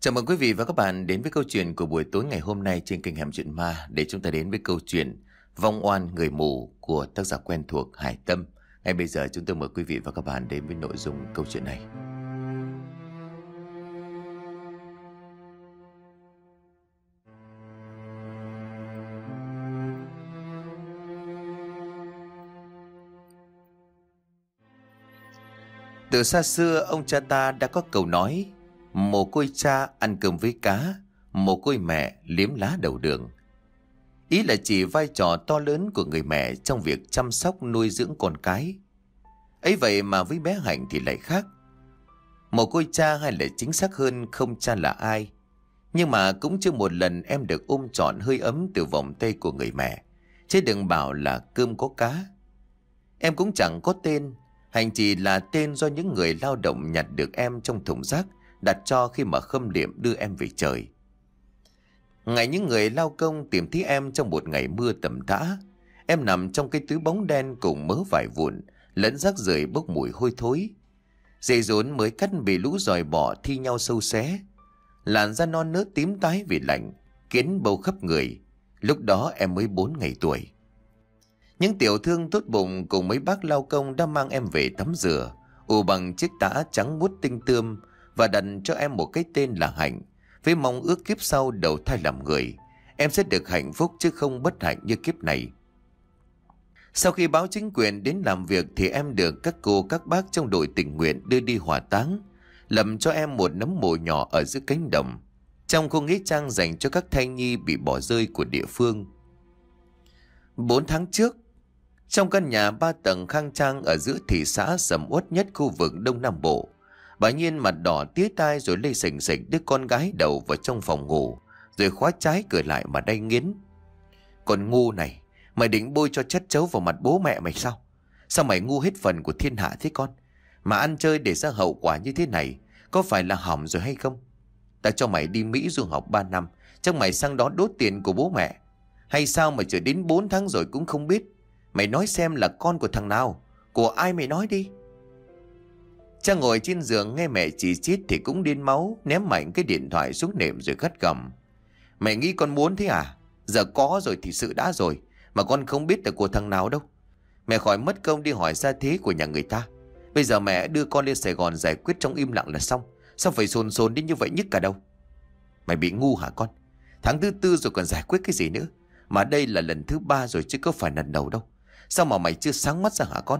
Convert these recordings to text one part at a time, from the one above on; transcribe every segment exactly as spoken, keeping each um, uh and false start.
Chào mừng quý vị và các bạn đến với câu chuyện của buổi tối ngày hôm nay trên kênh Hẻm Chuyện Ma, để chúng ta đến với câu chuyện Vong oan người mù của tác giả quen thuộc Hải Tâm. Ngay bây giờ chúng tôi mời quý vị và các bạn đến với nội dung câu chuyện này. Từ xa xưa, ông cha ta đã có câu nói: mồ côi cha ăn cơm với cá, mồ côi mẹ liếm lá đầu đường. Ý là chỉ vai trò to lớn của người mẹ trong việc chăm sóc nuôi dưỡng con cái. Ấy vậy mà với bé Hạnh thì lại khác. Mồ côi cha, hay là chính xác hơn không cha là ai, nhưng mà cũng chưa một lần em được ôm trọn hơi ấm từ vòng tay của người mẹ, chứ đừng bảo là cơm có cá. Em cũng chẳng có tên. Hạnh chỉ là tên do những người lao động nhặt được em trong thùng rác đặt cho khi mà khâm liệm đưa em về trời. Ngày những người lao công tìm thấy em trong một ngày mưa tầm tã, em nằm trong cái túi bóng đen cùng mớ vải vụn lẫn rác rưởi bốc mùi hôi thối. Dây rốn mới cắt bị lũ giòi bọ thi nhau sâu xé, làn da non nớt tím tái vì lạnh, kiến bâu khắp người. Lúc đó em mới bốn ngày tuổi. Những tiểu thương tốt bụng cùng mấy bác lao công đã mang em về tắm rửa, ủ bằng chiếc tã trắng muốt tinh tươm và đặt cho em một cái tên là Hạnh, với mong ước kiếp sau đầu thai làm người, em sẽ được hạnh phúc chứ không bất hạnh như kiếp này. Sau khi báo chính quyền đến làm việc thì em được các cô các bác trong đội tình nguyện đưa đi hỏa táng, lầm cho em một nấm mồ nhỏ ở giữa cánh đồng, trong khu nghĩa trang dành cho các thai nhi bị bỏ rơi của địa phương. Bốn tháng trước, trong căn nhà ba tầng khang trang ở giữa thị xã sầm uất nhất khu vực Đông Nam Bộ, bà Nhiên mặt đỏ tía tai rồi lây sình sịch đứa con gái đầu vào trong phòng ngủ, rồi khóa trái cửa lại mà đay nghiến. Còn ngu này, mày định bôi cho chất chấu vào mặt bố mẹ mày sao? Sao mày ngu hết phần của thiên hạ thế con? Mà ăn chơi để ra hậu quả như thế này, có phải là hỏng rồi hay không? Ta cho mày đi Mỹ du học ba năm, chắc mày sang đó đốt tiền của bố mẹ. Hay sao mà chờ đến bốn tháng rồi cũng không biết? Mày nói xem là con của thằng nào? Của ai mày nói đi. Cha ngồi trên giường nghe mẹ chỉ chít thì cũng điên máu, ném mạnh cái điện thoại xuống nệm rồi gắt gỏng: mày nghĩ con muốn thế à? Giờ có rồi thì sự đã rồi, mà con không biết là của thằng nào đâu. Mẹ khỏi mất công đi hỏi gia thế của nhà người ta. Bây giờ mẹ đưa con lên Sài Gòn giải quyết trong im lặng là xong. Sao phải sồn sồn đến như vậy nhức cả đầu? Mày bị ngu hả con? Tháng thứ tư rồi còn giải quyết cái gì nữa? Mà đây là lần thứ ba rồi chứ có phải lần đầu đâu. Sao mà mày chưa sáng mắt ra hả con?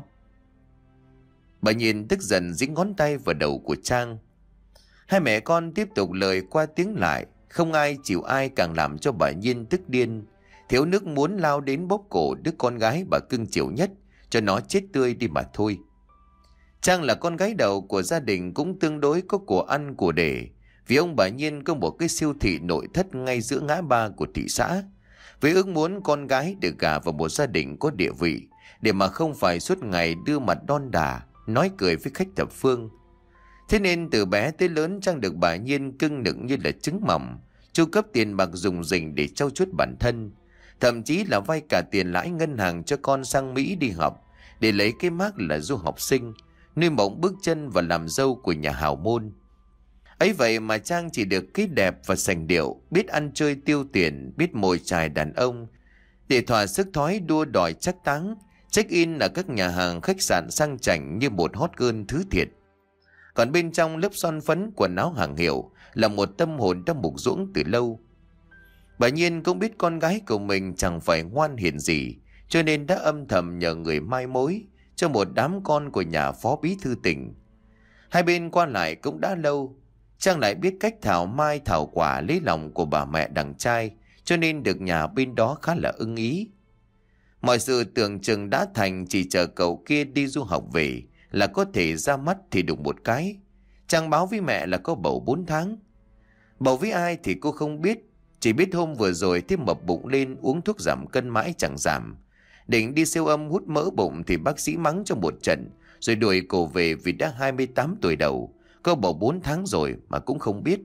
Bà Nhiên tức giận dính ngón tay vào đầu của Trang. Hai mẹ con tiếp tục lời qua tiếng lại, không ai chịu ai, càng làm cho bà Nhiên tức điên, thiếu nước muốn lao đến bóp cổ đứa con gái bà cưng chiều nhất, cho nó chết tươi đi mà thôi. Trang là con gái đầu của gia đình, cũng tương đối có của ăn của để, vì ông bà Nhiên có một cái siêu thị nội thất ngay giữa ngã ba của thị xã, với ước muốn con gái được gả vào một gia đình có địa vị, để mà không phải suốt ngày đưa mặt đon đả, nói cười với khách thập phương. Thế nên từ bé tới lớn Trang được bà Nhiên cưng nựng như là trứng mỏng, chu cấp tiền bạc dùng rỉnh để trau chuốt bản thân, thậm chí là vay cả tiền lãi ngân hàng cho con sang Mỹ đi học, để lấy cái mác là du học sinh, nuôi mộng bước chân và làm dâu của nhà hào môn. Ấy vậy mà Trang chỉ được cái đẹp và sành điệu, biết ăn chơi tiêu tiền, biết mồi chài đàn ông, để thỏa sức thói đua đòi chắc táng, check in ở các nhà hàng khách sạn sang chảnh như một hot girl thứ thiệt. Còn bên trong lớp son phấn, quần áo hàng hiệu là một tâm hồn đã mục ruỗng từ lâu. Bà Nhiên cũng biết con gái của mình chẳng phải ngoan hiền gì, cho nên đã âm thầm nhờ người mai mối cho một đám con của nhà phó bí thư tỉnh. Hai bên qua lại cũng đã lâu, Trang lại biết cách thảo mai thảo quả lấy lòng của bà mẹ đằng trai, cho nên được nhà bên đó khá là ưng ý. Mọi sự tưởng chừng đã thành, chỉ chờ cậu kia đi du học về là có thể ra mắt thì đụng một cái. Trang báo với mẹ là có bầu bốn tháng. Bầu với ai thì cô không biết, chỉ biết hôm vừa rồi thêm mập bụng lên, uống thuốc giảm cân mãi chẳng giảm. Định đi siêu âm hút mỡ bụng thì bác sĩ mắng cho một trận, rồi đuổi cô về vì đã hai mươi tám tuổi đầu, có bầu bốn tháng rồi mà cũng không biết.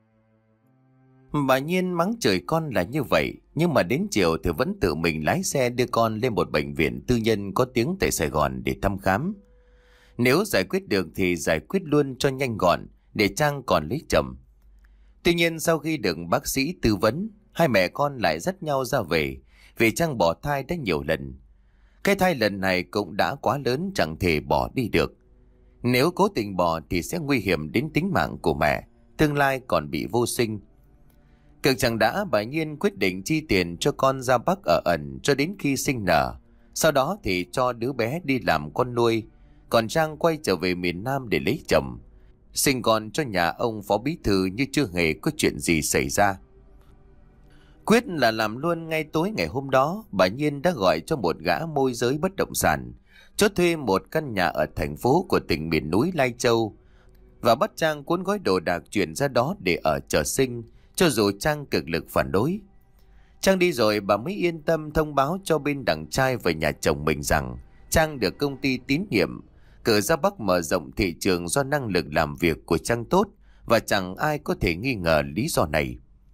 Bà Nhiên mắng trời con là như vậy, nhưng mà đến chiều thì vẫn tự mình lái xe đưa con lên một bệnh viện tư nhân có tiếng tại Sài Gòn để thăm khám. Nếu giải quyết được thì giải quyết luôn cho nhanh gọn, để Trang còn lấy chồng. Tuy nhiên sau khi được bác sĩ tư vấn, hai mẹ con lại dắt nhau ra về vì Trang bỏ thai đã nhiều lần. Cái thai lần này cũng đã quá lớn, chẳng thể bỏ đi được. Nếu cố tình bỏ thì sẽ nguy hiểm đến tính mạng của mẹ, tương lai còn bị vô sinh. Cực chẳng đã, bà Nhiên quyết định chi tiền cho con ra Bắc ở ẩn cho đến khi sinh nở. Sau đó thì cho đứa bé đi làm con nuôi, còn Trang quay trở về miền Nam để lấy chồng, sinh con cho nhà ông phó bí thư như chưa hề có chuyện gì xảy ra. Quyết là làm luôn. Ngay tối ngày hôm đó, bà Nhiên đã gọi cho một gã môi giới bất động sản, chốt thuê một căn nhà ở thành phố của tỉnh miền núi Lai Châu, và bắt Trang cuốn gói đồ đạc chuyển ra đó để ở chờ sinh, cho dù Trang cực lực phản đối. Trang đi rồi bà mới yên tâm thông báo cho bên đằng trai và nhà chồng mình rằng Trang được công ty tín nhiệm cử ra Bắc mở rộng thị trường do năng lực làm việc của Trang tốt, và chẳng ai có thể nghi ngờ lý do này.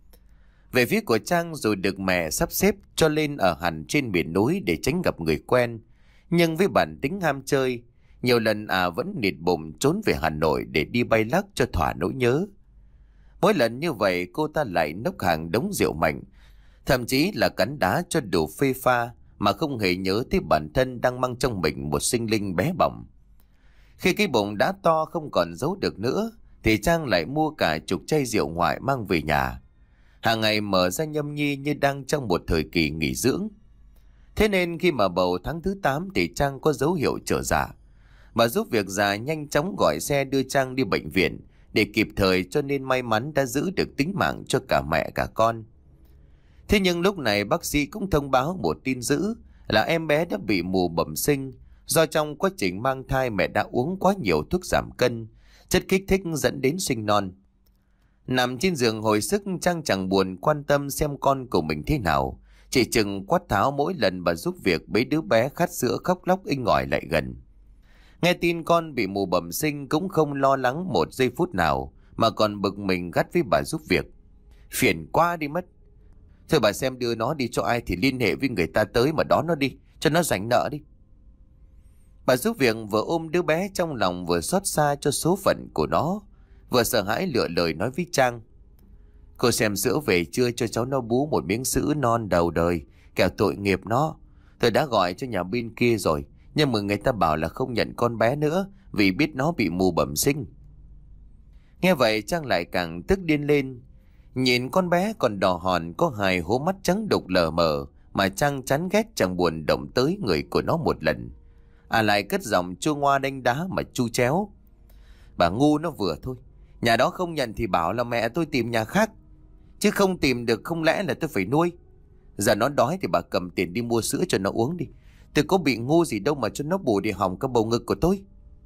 Về phía của Trang, dù được mẹ sắp xếp cho lên ở hẳn trên miền núi để tránh gặp người quen, nhưng với bản tính ham chơi, nhiều lần à vẫn nịt bụng trốn về Hà Nội để đi bay lắc cho thỏa nỗi nhớ. Mỗi lần như vậy cô ta lại nốc hàng đống rượu mạnh, thậm chí là cắn đá cho đủ phê pha, mà không hề nhớ tới bản thân đang mang trong mình một sinh linh bé bỏng. Khi cái bụng đã to không còn giấu được nữa, thì Trang lại mua cả chục chai rượu ngoại mang về nhà, hàng ngày mở ra nhâm nhi như đang trong một thời kỳ nghỉ dưỡng. Thế nên khi mà bầu tháng thứ tám thì Trang có dấu hiệu trở dạ. Bà giúp việc già nhanh chóng gọi xe đưa Trang đi bệnh viện để kịp thời, cho nên may mắn đã giữ được tính mạng cho cả mẹ cả con. Thế nhưng lúc này bác sĩ cũng thông báo một tin dữ là em bé đã bị mù bẩm sinh, do trong quá trình mang thai mẹ đã uống quá nhiều thuốc giảm cân, chất kích thích dẫn đến sinh non. Nằm trên giường hồi sức, Trang chẳng buồn quan tâm xem con của mình thế nào, chỉ chừng quát tháo mỗi lần bà giúp việc bế đứa bé khát sữa khóc lóc inh ỏi lại gần. Nghe tin con bị mù bẩm sinh cũng không lo lắng một giây phút nào, mà còn bực mình gắt với bà giúp việc: phiền quá đi mất. Thôi bà xem đưa nó đi cho ai thì liên hệ với người ta tới mà đón nó đi, cho nó rảnh nợ đi. Bà giúp việc vừa ôm đứa bé trong lòng, vừa xót xa cho số phận của nó, vừa sợ hãi lựa lời nói với Trang: cô xem sữa về chưa, cho cháu nó bú một miếng sữa non đầu đời, kẻo tội nghiệp nó. Tôi đã gọi cho nhà bên kia rồi, nhưng mà người ta bảo là không nhận con bé nữa vì biết nó bị mù bẩm sinh. Nghe vậy Trang lại càng tức điên lên. Nhìn con bé còn đỏ hòn, có hai hố mắt trắng đục lờ mờ, mà Trang chán ghét chẳng buồn động tới người của nó một lần. À lại cất giọng chua ngoa đánh đá mà chu chéo: bà ngu nó vừa thôi, nhà đó không nhận thì bảo là mẹ tôi tìm nhà khác, chứ không tìm được không lẽ là tôi phải nuôi. Giờ nó đói thì bà cầm tiền đi mua sữa cho nó uống đi, tôi có bị ngu gì đâu mà cho nó bù để hỏng cái bầu ngực của tôi.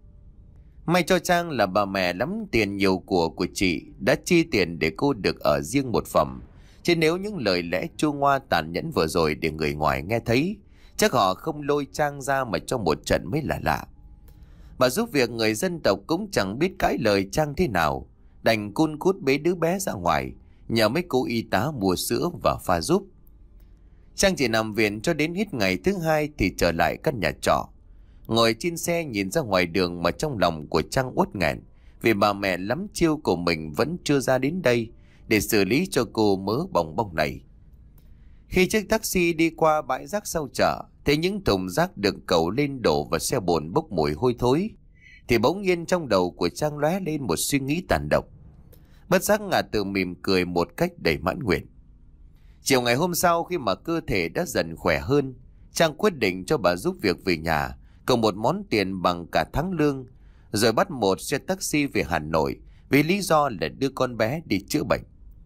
May cho Trang là bà mẹ lắm tiền nhiều của của chị đã chi tiền để cô được ở riêng một phòng, chứ nếu những lời lẽ chua ngoa tàn nhẫn vừa rồi để người ngoài nghe thấy, chắc họ không lôi Trang ra mà cho một trận mới là lạ. Bà giúp việc người dân tộc cũng chẳng biết cãi lời Trang thế nào, đành cun cút bế đứa bé ra ngoài, nhờ mấy cô y tá mua sữa và pha giúp. Trang chỉ nằm viện cho đến hết ngày thứ hai thì trở lại căn nhà trọ. Ngồi trên xe nhìn ra ngoài đường mà trong lòng của Trang uất nghẹn, vì bà mẹ lắm chiêu của mình vẫn chưa ra đến đây để xử lý cho cô mớ bòng bong này. Khi chiếc taxi đi qua bãi rác sau chợ, thấy những thùng rác được cẩu lên đổ vào xe bồn bốc mùi hôi thối, thì bỗng nhiên trong đầu của Trang lóe lên một suy nghĩ tàn độc. Bất giác ngả tự mỉm cười một cách đầy mãn nguyện. Chiều ngày hôm sau, khi mà cơ thể đã dần khỏe hơn, Trang quyết định cho bà giúp việc về nhà cộng một món tiền bằng cả tháng lương, rồi bắt một xe taxi về Hà Nội vì lý do là đưa con bé đi chữa bệnh.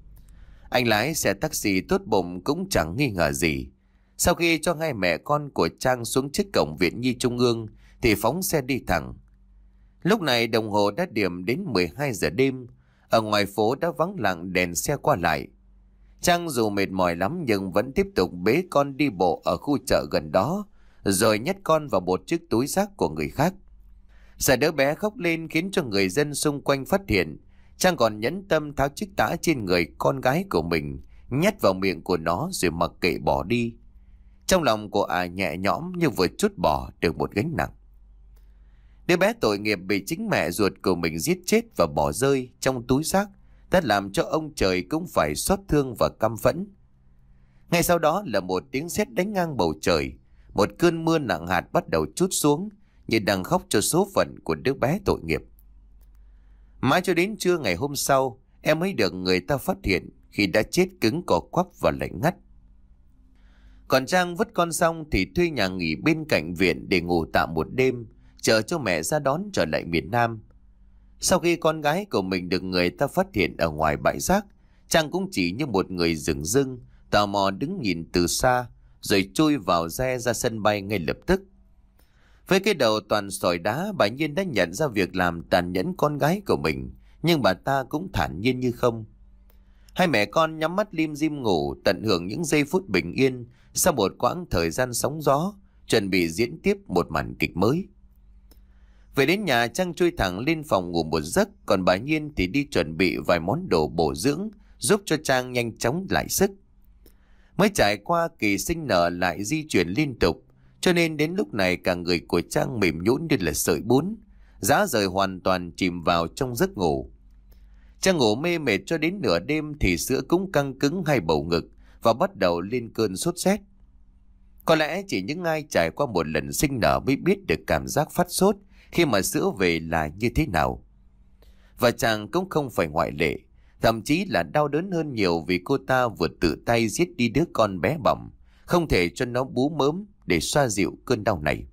Anh lái xe taxi tốt bụng cũng chẳng nghi ngờ gì. Sau khi cho hai mẹ con của Trang xuống trước cổng Viện Nhi Trung ương thì phóng xe đi thẳng. Lúc này đồng hồ đã điểm đến mười hai giờ đêm, ở ngoài phố đã vắng lặng đèn xe qua lại. Trang dù mệt mỏi lắm nhưng vẫn tiếp tục bế con đi bộ ở khu chợ gần đó, rồi nhét con vào một chiếc túi rác của người khác. Sợ đứa bé khóc lên khiến cho người dân xung quanh phát hiện, Trang còn nhẫn tâm tháo chiếc tã trên người con gái của mình, nhét vào miệng của nó rồi mặc kệ bỏ đi. Trong lòng của ả à nhẹ nhõm như vừa trút bỏ được một gánh nặng. Đứa bé tội nghiệp bị chính mẹ ruột của mình giết chết và bỏ rơi trong túi rác đã làm cho ông trời cũng phải xót thương và căm phẫn. Ngay sau đó là một tiếng sét đánh ngang bầu trời, một cơn mưa nặng hạt bắt đầu trút xuống, như đang khóc cho số phận của đứa bé tội nghiệp. Mãi cho đến trưa ngày hôm sau, em mới được người ta phát hiện khi đã chết cứng cò quắp và lạnh ngắt. Còn Trang vứt con xong thì thuê nhà nghỉ bên cạnh viện để ngủ tạm một đêm, chờ cho mẹ ra đón trở lại miền Nam. Sau khi con gái của mình được người ta phát hiện ở ngoài bãi rác, Trang cũng chỉ như một người dửng dưng, tò mò đứng nhìn từ xa, rồi chui vào xe ra sân bay ngay lập tức. Với cái đầu toàn sỏi đá, bà Nhiên đã nhận ra việc làm tàn nhẫn con gái của mình, nhưng bà ta cũng thản nhiên như không. Hai mẹ con nhắm mắt lim dim ngủ, tận hưởng những giây phút bình yên sau một quãng thời gian sóng gió, chuẩn bị diễn tiếp một màn kịch mới. Về đến nhà, Trang chui thẳng lên phòng ngủ một giấc, còn bà Nhiên thì đi chuẩn bị vài món đồ bổ dưỡng giúp cho Trang nhanh chóng lại sức. Mới trải qua kỳ sinh nở lại di chuyển liên tục, cho nên đến lúc này cả người của Trang mềm nhũn như là sợi bún, rã rời hoàn toàn chìm vào trong giấc ngủ. Trang ngủ mê mệt cho đến nửa đêm thì sữa cũng căng cứng hai bầu ngực và bắt đầu lên cơn sốt rét. Có lẽ chỉ những ai trải qua một lần sinh nở mới biết được cảm giác phát sốt khi mà sữa về là như thế nào. Và Trang cũng không phải ngoại lệ, thậm chí là đau đớn hơn nhiều vì cô ta vừa tự tay giết đi đứa con bé bỏng, không thể cho nó bú mớm để xoa dịu cơn đau này.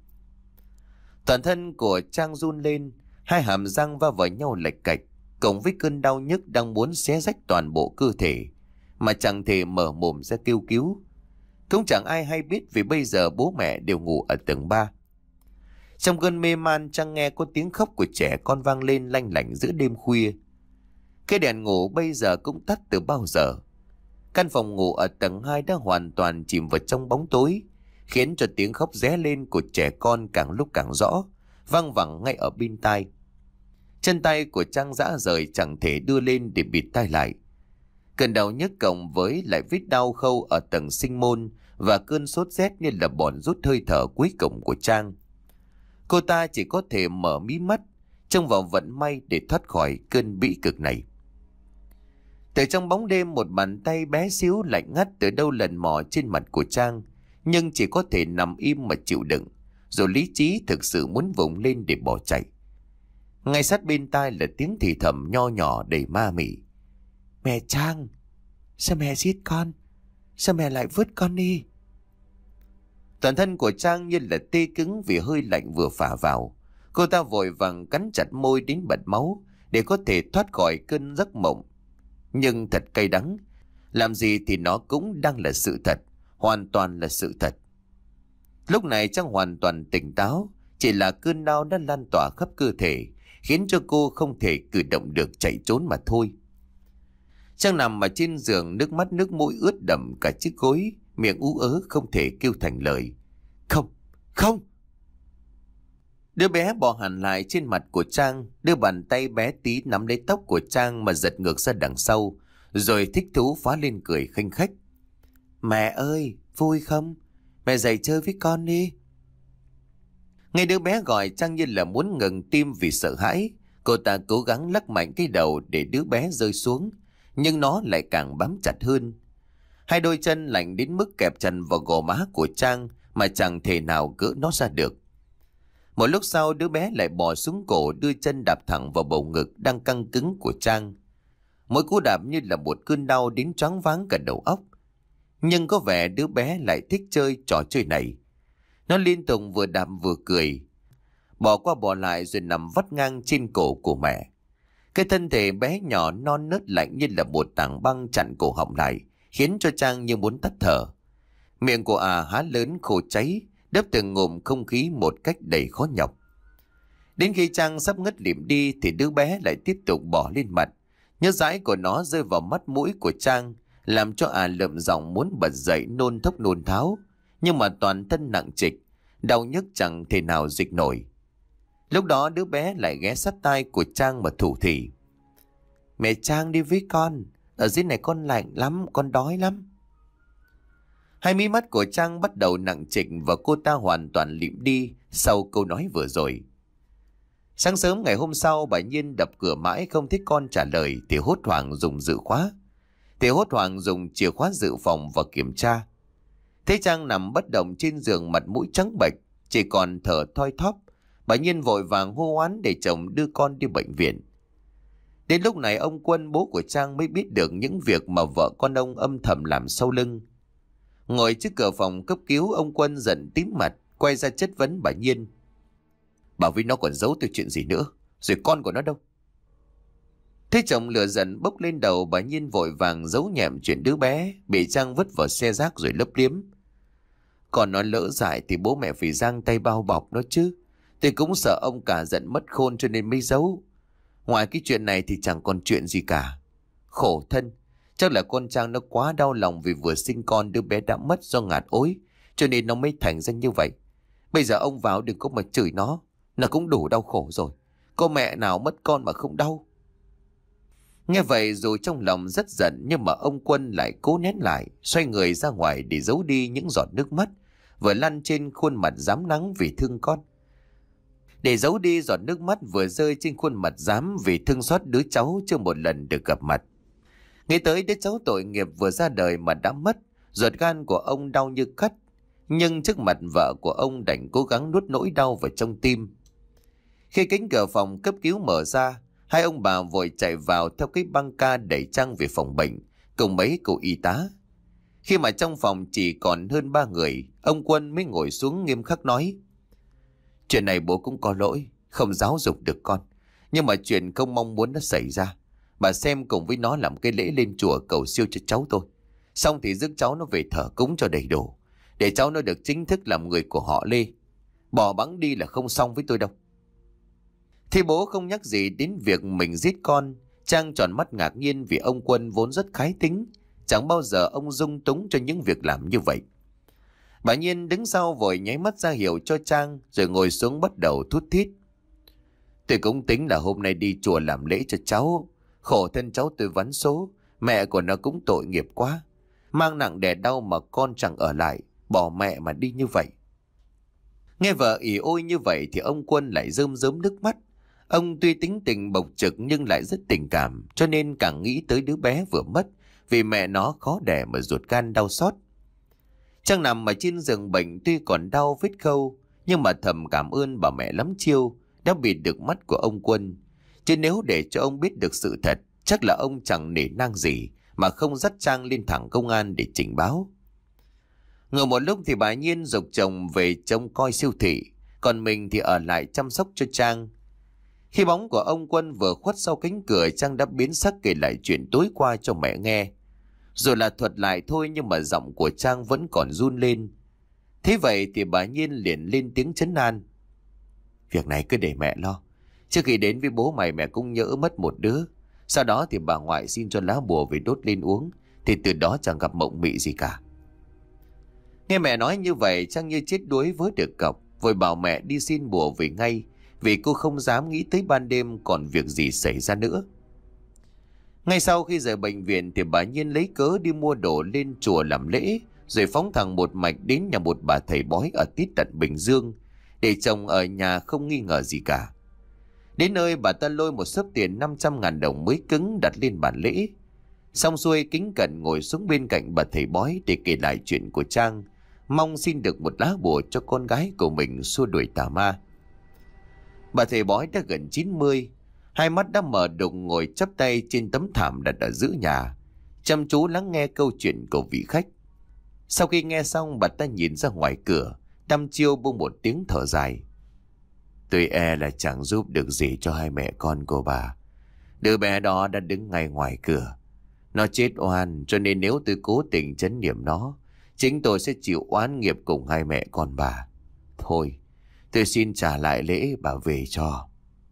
Toàn thân của Trang run lên, hai hàm răng va vào nhau lạch cạch, cộng với cơn đau nhức đang muốn xé rách toàn bộ cơ thể, mà chẳng thể mở mồm ra kêu cứu. Cũng chẳng ai hay biết vì bây giờ bố mẹ đều ngủ ở tầng ba. Trong cơn mê man, Trang nghe có tiếng khóc của trẻ con vang lên lanh lảnh giữa đêm khuya. Cái đèn ngủ bây giờ cũng tắt từ bao giờ. Căn phòng ngủ ở tầng hai đã hoàn toàn chìm vào trong bóng tối, khiến cho tiếng khóc ré lên của trẻ con càng lúc càng rõ, vang vẳng ngay ở bên tai. Chân tay của Trang rã rời, chẳng thể đưa lên để bịt tai lại. Cơn đau nhức cộng với lại vết đau khâu ở tầng sinh môn và cơn sốt rét như là bòn rút hơi thở cuối cùng của Trang. Cô ta chỉ có thể mở mí mắt, trông vào vận may để thoát khỏi cơn bĩ cực này. Từ trong bóng đêm, một bàn tay bé xíu lạnh ngắt từ đâu lần mò trên mặt của Trang, nhưng chỉ có thể nằm im mà chịu đựng, rồi lý trí thực sự muốn vùng lên để bỏ chạy. Ngay sát bên tai là tiếng thì thầm nho nhỏ đầy ma mị. Mẹ Trang, sao mẹ giết con? Sao mẹ lại vứt con đi? Toàn thân của Trang như là tê cứng vì hơi lạnh vừa phả vào. Cô ta vội vàng cắn chặt môi đến bật máu để có thể thoát khỏi cơn giấc mộng. Nhưng thật cay đắng, làm gì thì nó cũng đang là sự thật, hoàn toàn là sự thật. Lúc này Trang hoàn toàn tỉnh táo, chỉ là cơn đau đã lan tỏa khắp cơ thể, khiến cho cô không thể cử động được, chạy trốn mà thôi. Trang nằm ở trên giường, nước mắt nước mũi ướt đẫm cả chiếc gối, miệng ú ớ không thể kêu thành lời. Không, không! Đứa bé bò hẳn lại trên mặt của Trang, đưa bàn tay bé tí nắm lấy tóc của Trang mà giật ngược ra đằng sau, rồi thích thú phá lên cười khanh khách. Mẹ ơi, vui không? Mẹ dậy chơi với con đi. Nghe đứa bé gọi, Trang như là muốn ngừng tim vì sợ hãi. Cô ta cố gắng lắc mạnh cái đầu để đứa bé rơi xuống, nhưng nó lại càng bám chặt hơn. Hai đôi chân lạnh đến mức kẹp chặt vào gò má của Trang mà chẳng thể nào gỡ nó ra được. Một lúc sau, đứa bé lại bò xuống cổ, đưa chân đạp thẳng vào bầu ngực đang căng cứng của Trang. Mỗi cú đạp như là một cơn đau đến choáng váng cả đầu óc. Nhưng có vẻ đứa bé lại thích chơi trò chơi này. Nó liên tục vừa đạp vừa cười, bỏ qua bỏ lại rồi nằm vắt ngang trên cổ của mẹ. Cái thân thể bé nhỏ non nớt lạnh như là một tảng băng chặn cổ họng lại, khiến cho Trang như muốn tắt thở. Miệng của à há lớn khô cháy, đớp từng ngụm không khí một cách đầy khó nhọc. Đến khi Trang sắp ngất lịm đi thì đứa bé lại tiếp tục bỏ lên mặt. Nhớ dãi của nó rơi vào mắt mũi của Trang, làm cho à lượm giọng muốn bật dậy nôn thốc nôn tháo. Nhưng mà toàn thân nặng trịch, đau nhức chẳng thể nào dịch nổi. Lúc đó đứa bé lại ghé sát tai của Trang mà thủ thỉ. Mẹ Trang đi với con, ở dưới này con lạnh lắm, con đói lắm. Hai mí mắt của Trang bắt đầu nặng trịch và cô ta hoàn toàn lịm đi sau câu nói vừa rồi. Sáng sớm ngày hôm sau, bà Nhiên đập cửa mãi không thấy con trả lời thì hốt hoảng dùng dự khóa. Thì hốt hoảng dùng chìa khóa dự phòng và kiểm tra. Thấy Trang nằm bất động trên giường, mặt mũi trắng bệch, chỉ còn thở thoi thóp. Bà Nhiên vội vàng hô hoán để chồng đưa con đi bệnh viện. Đến lúc này ông Quân, bố của Trang, mới biết được những việc mà vợ con ông âm thầm làm sau lưng. Ngồi trước cửa phòng cấp cứu, ông Quân giận tím mặt, quay ra chất vấn bà Nhiên. Bảo với nó còn giấu tôi chuyện gì nữa, rồi con của nó đâu? Thế chồng lửa giận bốc lên đầu, bà Nhiên vội vàng giấu nhẹm chuyện đứa bé bị Trang vứt vào xe rác rồi lấp liếm. Còn nó lỡ dại thì bố mẹ phải giang tay bao bọc nó chứ. Tôi cũng sợ ông cả giận mất khôn cho nên mới giấu. Ngoài cái chuyện này thì chẳng còn chuyện gì cả. Khổ thân, chắc là con Trang nó quá đau lòng vì vừa sinh con đứa bé đã mất do ngạt ối, cho nên nó mới thành ra như vậy. Bây giờ ông vào đừng có mà chửi nó, nó cũng đủ đau khổ rồi. Có mẹ nào mất con mà không đau. Nghe vậy dù trong lòng rất giận, nhưng mà ông Quân lại cố nén lại, xoay người ra ngoài để giấu đi những giọt nước mắt vừa lăn trên khuôn mặt rám nắng vì thương con. Để giấu đi giọt nước mắt vừa rơi trên khuôn mặt rám vì thương xót đứa cháu chưa một lần được gặp mặt. Nghĩ tới đứa cháu tội nghiệp vừa ra đời mà đã mất, ruột gan của ông đau như cắt. Nhưng trước mặt vợ của ông đành cố gắng nuốt nỗi đau vào trong tim. Khi cánh cửa phòng cấp cứu mở ra, hai ông bà vội chạy vào theo cái băng ca đẩy Trang về phòng bệnh cùng mấy cô y tá. Khi mà trong phòng chỉ còn hơn ba người, ông Quân mới ngồi xuống nghiêm khắc nói: Chuyện này bố cũng có lỗi, không giáo dục được con. Nhưng mà chuyện không mong muốn nó xảy ra. Bà xem cùng với nó làm cái lễ lên chùa cầu siêu cho cháu tôi. Xong thì rước cháu nó về thờ cúng cho đầy đủ, để cháu nó được chính thức làm người của họ Lê. Bỏ bẵng đi là không xong với tôi đâu. Thì bố không nhắc gì đến việc mình giết con. Trang tròn mắt ngạc nhiên vì ông Quân vốn rất khái tính, chẳng bao giờ ông dung túng cho những việc làm như vậy. Bà Nhiên đứng sau vội nháy mắt ra hiệu cho Trang, rồi ngồi xuống bắt đầu thút thít. Tôi cũng tính là hôm nay đi chùa làm lễ cho cháu. Khổ thân cháu tôi vắn số, mẹ của nó cũng tội nghiệp quá. Mang nặng đè đau mà con chẳng ở lại, bỏ mẹ mà đi như vậy. Nghe vợ ỉ ôi như vậy thì ông Quân lại rơm rớm nước mắt. Ông tuy tính tình bộc trực nhưng lại rất tình cảm, cho nên càng nghĩ tới đứa bé vừa mất vì mẹ nó khó đẻ mà ruột gan đau xót. Trang nằm ở trên giường bệnh tuy còn đau vết khâu, nhưng mà thầm cảm ơn bà mẹ lắm chiêu đã bịt được mắt của ông Quân. Chứ nếu để cho ông biết được sự thật, chắc là ông chẳng nể nang gì mà không dắt Trang lên thẳng công an để trình báo. Ngồi một lúc thì bà Nhiên giục chồng về trông coi siêu thị, còn mình thì ở lại chăm sóc cho Trang. Khi bóng của ông Quân vừa khuất sau cánh cửa, Trang đã biến sắc kể lại chuyện tối qua cho mẹ nghe. Rồi là thuật lại thôi, nhưng mà giọng của Trang vẫn còn run lên. Thế vậy thì bà Nhiên liền lên tiếng trấn an: Việc này cứ để mẹ lo. Trước khi đến với bố mày mẹ cũng nhỡ mất một đứa. Sau đó thì bà ngoại xin cho lá bùa về đốt lên uống, thì từ đó chẳng gặp mộng mị gì cả. Nghe mẹ nói như vậy, Trang như chết đuối với được cọc, vội bảo mẹ đi xin bùa về ngay, vì cô không dám nghĩ tới ban đêm còn việc gì xảy ra nữa. Ngay sau khi rời bệnh viện thì bà Nhiên lấy cớ đi mua đồ lên chùa làm lễ, rồi phóng thẳng một mạch đến nhà một bà thầy bói ở tít tận Bình Dương, để chồng ở nhà không nghi ngờ gì cả. Đến nơi bà ta lôi một xấp tiền năm trăm ngàn đồng mới cứng đặt lên bàn lễ. Xong xuôi kính cẩn ngồi xuống bên cạnh bà thầy bói để kể lại chuyện của Trang, mong xin được một lá bùa cho con gái của mình xua đuổi tà ma. Bà thầy bói đã gần chín mươi, hai mắt đã mở đục, ngồi chắp tay trên tấm thảm đặt ở giữa nhà, chăm chú lắng nghe câu chuyện của vị khách. Sau khi nghe xong, bà ta nhìn ra ngoài cửa, đăm chiêu buông một tiếng thở dài. Tôi e là chẳng giúp được gì cho hai mẹ con của bà. Đứa bé đó đã đứng ngay ngoài cửa. Nó chết oan, cho nên nếu tôi cố tình trấn niệm nó, chính tôi sẽ chịu oán nghiệp cùng hai mẹ con bà. Thôi, tôi xin trả lại lễ bà về cho.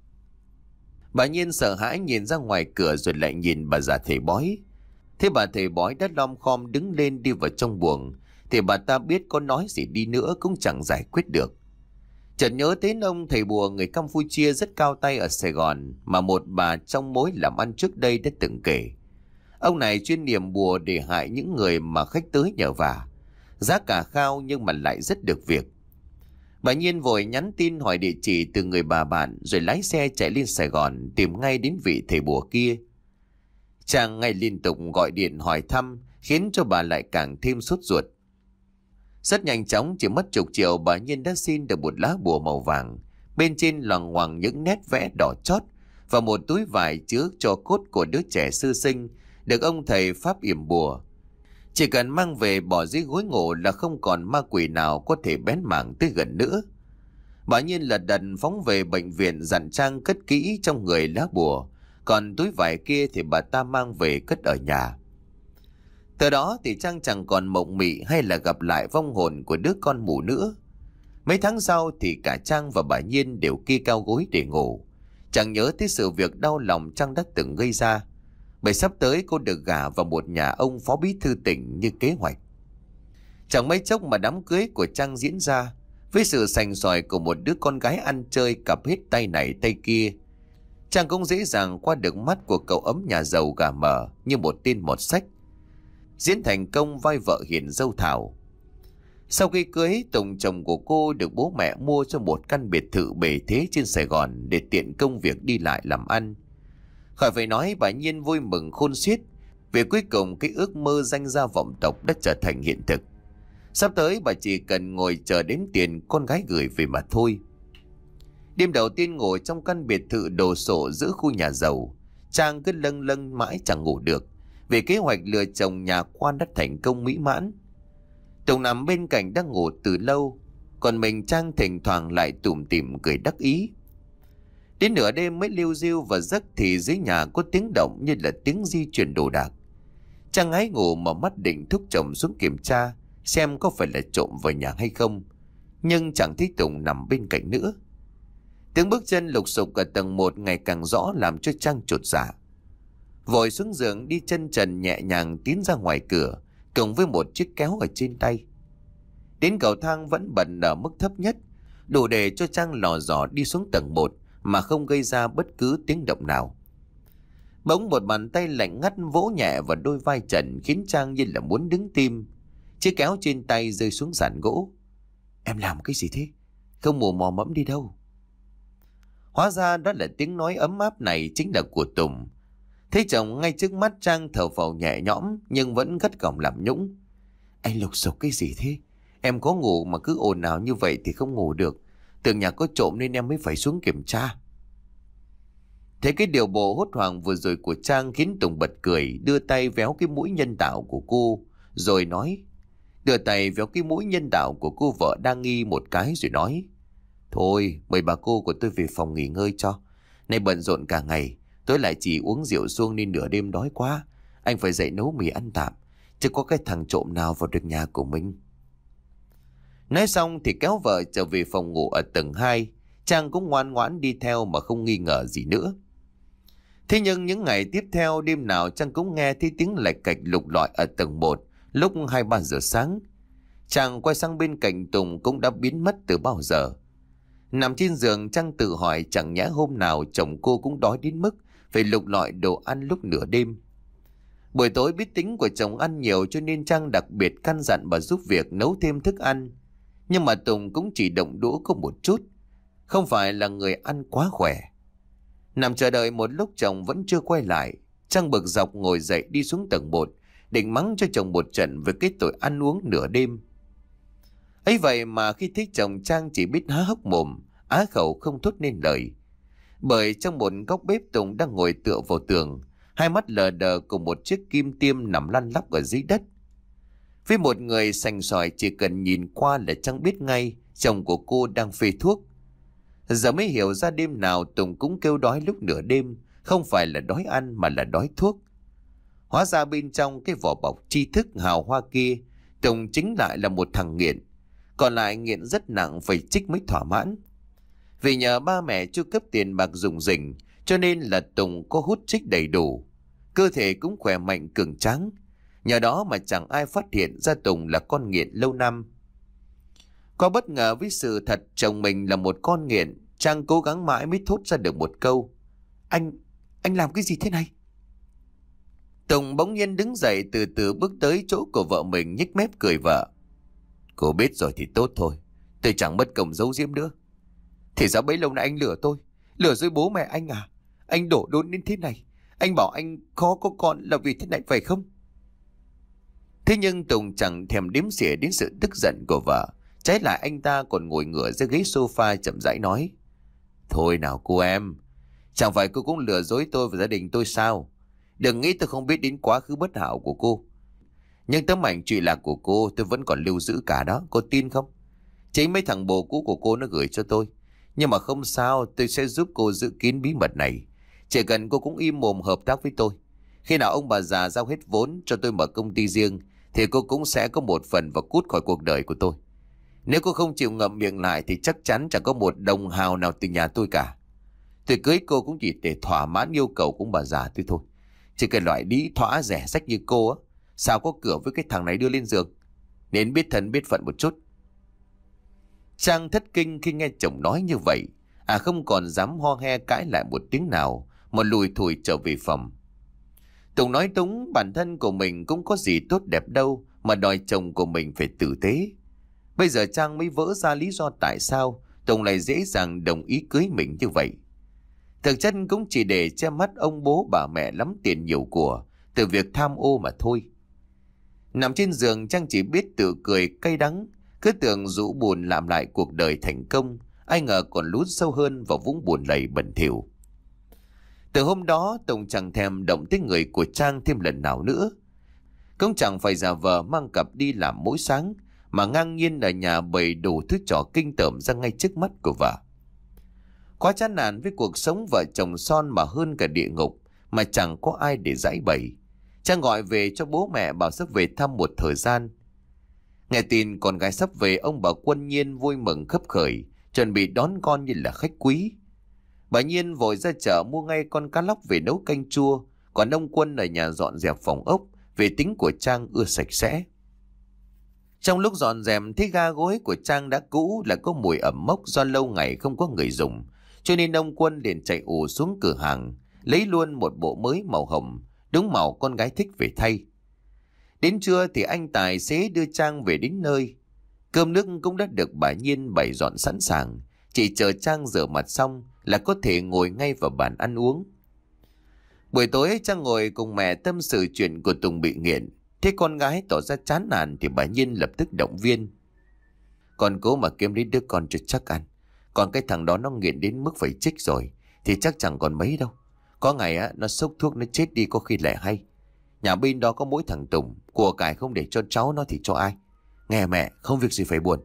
Bà Nhiên sợ hãi nhìn ra ngoài cửa rồi lại nhìn bà già thầy bói. Thế bà thầy bói đã lom khom đứng lên đi vào trong buồng, thì bà ta biết có nói gì đi nữa cũng chẳng giải quyết được. Chợt nhớ đến ông thầy bùa người Campuchia rất cao tay ở Sài Gòn mà một bà trong mối làm ăn trước đây đã từng kể. Ông này chuyên niệm bùa để hại những người mà khách tới nhờ vả. Giá cả cao nhưng mà lại rất được việc. Bà Nhiên vội nhắn tin hỏi địa chỉ từ người bà bạn rồi lái xe chạy lên Sài Gòn tìm ngay đến vị thầy bùa kia. Chàng ngay liên tục gọi điện hỏi thăm khiến cho bà lại càng thêm sốt ruột. Rất nhanh chóng, chỉ mất chục triệu, bà Nhiên đã xin được một lá bùa màu vàng. Bên trên loằng ngoằng những nét vẽ đỏ chót và một túi vải chứa tro cốt của đứa trẻ sơ sinh được ông thầy pháp yểm bùa. Chỉ cần mang về bỏ dưới gối ngủ là không còn ma quỷ nào có thể bén mảng tới gần nữa. Bà Nhiên lật đật phóng về bệnh viện dặn Trang cất kỹ trong người lá bùa, còn túi vải kia thì bà ta mang về cất ở nhà. Từ đó thì Trang chẳng còn mộng mị hay là gặp lại vong hồn của đứa con mù nữa. Mấy tháng sau thì cả Trang và bà Nhiên đều kê cao gối để ngủ. Chẳng nhớ tới sự việc đau lòng Trang đã từng gây ra, bởi sắp tới cô được gả vào một nhà ông phó bí thư tỉnh như kế hoạch. Chẳng mấy chốc mà đám cưới của Trang diễn ra, với sự sành sỏi của một đứa con gái ăn chơi cặp hết tay này tay kia. Trang cũng dễ dàng qua được mắt của cậu ấm nhà giàu gà mờ như một tin một sách, diễn thành công vai vợ hiền dâu Thảo. Sau khi cưới, Tùng chồng của cô được bố mẹ mua cho một căn biệt thự bề thế trên Sài Gòn để tiện công việc đi lại làm ăn. Khỏi phải nói, bà Nhiên vui mừng khôn xiết vì cuối cùng cái ước mơ danh gia vọng tộc đã trở thành hiện thực. Sắp tới bà chỉ cần ngồi chờ đếm tiền con gái gửi về mà thôi. Đêm đầu tiên ngồi trong căn biệt thự đồ sộ giữa khu nhà giàu, Trang cứ lâng lâng mãi chẳng ngủ được vì kế hoạch lừa chồng nhà quan đã thành công mỹ mãn. Tùng nằm bên cạnh đang ngủ từ lâu, còn mình Trang thỉnh thoảng lại tủm tỉm cười đắc ý. Đến nửa đêm mới liu riu vào giấc thì dưới nhà có tiếng động như là tiếng di chuyển đồ đạc. Trang ái ngủ mở mắt định thúc chồng xuống kiểm tra xem có phải là trộm vào nhà hay không, nhưng chẳng thấy Tùng nằm bên cạnh nữa. Tiếng bước chân lục sục ở tầng một ngày càng rõ làm cho Trang chột dạ. Vội xuống giường đi chân trần nhẹ nhàng tiến ra ngoài cửa, cùng với một chiếc kéo ở trên tay. Đến cầu thang vẫn bật ở mức thấp nhất, đủ để cho Trang lò dò đi xuống tầng một mà không gây ra bất cứ tiếng động nào. Bỗng một bàn tay lạnh ngắt vỗ nhẹ vào đôi vai Trần khiến Trang như là muốn đứng tim. Chiếc kéo trên tay rơi xuống sàn gỗ. Em làm cái gì thế? Không mù mò mẫm đi đâu. Hóa ra đó là tiếng nói ấm áp này chính là của Tùng. Thấy chồng ngay trước mắt, Trang thở phào nhẹ nhõm nhưng vẫn gắt gỏng làm nhũng. Anh lục sục cái gì thế? Em có ngủ mà cứ ồn ào như vậy thì không ngủ được. Tưởng nhà có trộm nên em mới phải xuống kiểm tra. Thế cái điều bộ hốt hoảng vừa rồi của Trang khiến Tùng bật cười, đưa tay véo cái mũi nhân tạo của cô rồi nói. Đưa tay véo cái mũi nhân tạo của cô vợ đang nghi một cái rồi nói. Thôi mời bà cô của tôi về phòng nghỉ ngơi cho. Nay bận rộn cả ngày, tôi lại chỉ uống rượu xuông nên nửa đêm đói quá. Anh phải dậy nấu mì ăn tạm, chứ có cái thằng trộm nào vào được nhà của mình. Nói xong thì kéo vợ trở về phòng ngủ ở tầng hai. Trang cũng ngoan ngoãn đi theo mà không nghi ngờ gì nữa. Thế nhưng những ngày tiếp theo, đêm nào Trang cũng nghe thấy tiếng lạch cạch lục lọi ở tầng một lúc hai ba giờ sáng. Trang quay sang bên cạnh Tùng cũng đã biến mất từ bao giờ. Nằm trên giường, Trang tự hỏi chẳng nhẽ hôm nào chồng cô cũng đói đến mức phải lục lọi đồ ăn lúc nửa đêm. Buổi tối biết tính của chồng ăn nhiều cho nên Trang đặc biệt căn dặn bà giúp việc nấu thêm thức ăn. Nhưng mà Tùng cũng chỉ động đũa có một chút, không phải là người ăn quá khỏe. Nằm chờ đợi một lúc chồng vẫn chưa quay lại, Trang bực dọc ngồi dậy đi xuống tầng một, định mắng cho chồng một trận về cái tội ăn uống nửa đêm. Ấy vậy mà khi thấy chồng, Trang chỉ biết há hốc mồm, á khẩu không thốt nên lời. Bởi trong một góc bếp, Tùng đang ngồi tựa vào tường, hai mắt lờ đờ cùng một chiếc kim tiêm nằm lăn lóc ở dưới đất. Với một người sành sỏi chỉ cần nhìn qua là Trang biết ngay chồng của cô đang phê thuốc. Giờ mới hiểu ra đêm nào Tùng cũng kêu đói lúc nửa đêm, không phải là đói ăn mà là đói thuốc. Hóa ra bên trong cái vỏ bọc tri thức hào hoa kia, Tùng chính lại là một thằng nghiện. Còn lại nghiện rất nặng, phải trích mới thỏa mãn. Vì nhờ ba mẹ chu cấp tiền bạc rủng rỉnh cho nên là Tùng có hút trích đầy đủ, cơ thể cũng khỏe mạnh cường tráng. Nhờ đó mà chẳng ai phát hiện ra Tùng là con nghiện lâu năm. Có bất ngờ với sự thật chồng mình là một con nghiện, Trang cố gắng mãi mới thốt ra được một câu. Anh, anh làm cái gì thế này? Tùng bỗng nhiên đứng dậy từ từ bước tới chỗ của vợ mình, nhếch mép cười vợ. Cô biết rồi thì tốt thôi. Tôi chẳng mất công giấu giếm nữa. Thì ra bấy lâu nay anh lừa tôi, lừa dối bố mẹ anh à? Anh đổ đốn đến thế này. Anh bảo anh khó có con là vì thế này phải không? Thế nhưng Tùng chẳng thèm đếm xỉa đến sự tức giận của vợ. Trái lại anh ta còn ngồi ngửa dưới ghế sofa chậm rãi nói: Thôi nào cô em, chẳng phải cô cũng lừa dối tôi và gia đình tôi sao? Đừng nghĩ tôi không biết đến quá khứ bất hảo của cô. Nhưng tấm ảnh trụy lạc của cô tôi vẫn còn lưu giữ cả đó, cô tin không? Chính mấy thằng bồ cũ của cô nó gửi cho tôi. Nhưng mà không sao, tôi sẽ giúp cô giữ kín bí mật này. Chỉ cần cô cũng im mồm hợp tác với tôi. Khi nào ông bà già giao hết vốn cho tôi mở công ty riêng, thì cô cũng sẽ có một phần và cút khỏi cuộc đời của tôi. Nếu cô không chịu ngậm miệng lại thì chắc chắn chẳng có một đồng hào nào từ nhà tôi cả. Tôi cưới cô cũng chỉ để thỏa mãn yêu cầu của ông bà già tôi thôi. Chỉ cái loại lý thỏa rẻ rách như cô á, sao có cửa với cái thằng này đưa lên giường. Nên biết thân biết phận một chút. Trang thất kinh khi nghe chồng nói như vậy. À không còn dám ho he cãi lại một tiếng nào, mà lùi thủi trở về phòng. Tùng nói đúng, bản thân của mình cũng có gì tốt đẹp đâu mà đòi chồng của mình phải tử tế. Bây giờ Trang mới vỡ ra lý do tại sao Tùng lại dễ dàng đồng ý cưới mình như vậy. Thực chất cũng chỉ để che mắt ông bố bà mẹ lắm tiền nhiều của từ việc tham ô mà thôi. Nằm trên giường, Trang chỉ biết tự cười cay đắng, cứ tưởng rũ buồn làm lại cuộc đời thành công, ai ngờ còn lún sâu hơn vào vũng buồn lầy bẩn thỉu. Từ hôm đó Tùng chẳng thèm động tới người của Trang thêm lần nào nữa. Cũng chẳng phải giả vờ mang cặp đi làm mỗi sáng, mà ngang nhiên ở nhà bày đủ thứ trò kinh tởm ra ngay trước mắt của vợ. Quá chán nản với cuộc sống vợ chồng son mà hơn cả địa ngục, mà chẳng có ai để giải bày. Trang gọi về cho bố mẹ bảo sắp về thăm một thời gian. Nghe tin con gái sắp về, ông bà Quân Nhiên vui mừng khấp khởi, chuẩn bị đón con như là khách quý. Bà Nhiên vội ra chợ mua ngay con cá lóc về nấu canh chua, còn ông Quân ở nhà dọn dẹp phòng ốc, vì tính của Trang ưa sạch sẽ. Trong lúc dọn dẹp thấy ga gối của Trang đã cũ, là có mùi ẩm mốc do lâu ngày không có người dùng, cho nên ông Quân liền chạy ù xuống cửa hàng lấy luôn một bộ mới màu hồng, đúng màu con gái thích về thay. Đến trưa thì anh tài xế đưa Trang về đến nơi. Cơm nước cũng đã được bà Nhiên bày dọn sẵn sàng, chỉ chờ Trang rửa mặt xong là có thể ngồi ngay vào bàn ăn uống. Buổi tối Trang ngồi cùng mẹ tâm sự chuyện của Tùng bị nghiện. Thế con gái tỏ ra chán nản thì bà Nhiên lập tức động viên: Con cố mà kiếm lấy đứa con cho chắc ăn. Còn cái thằng đó nó nghiện đến mức phải trích rồi thì chắc chẳng còn mấy đâu. Có ngày á nó xốc thuốc nó chết đi có khi lại hay. Nhà bên đó có mỗi thằng Tùng, của cải không để cho cháu nó thì cho ai. Nghe mẹ, không việc gì phải buồn.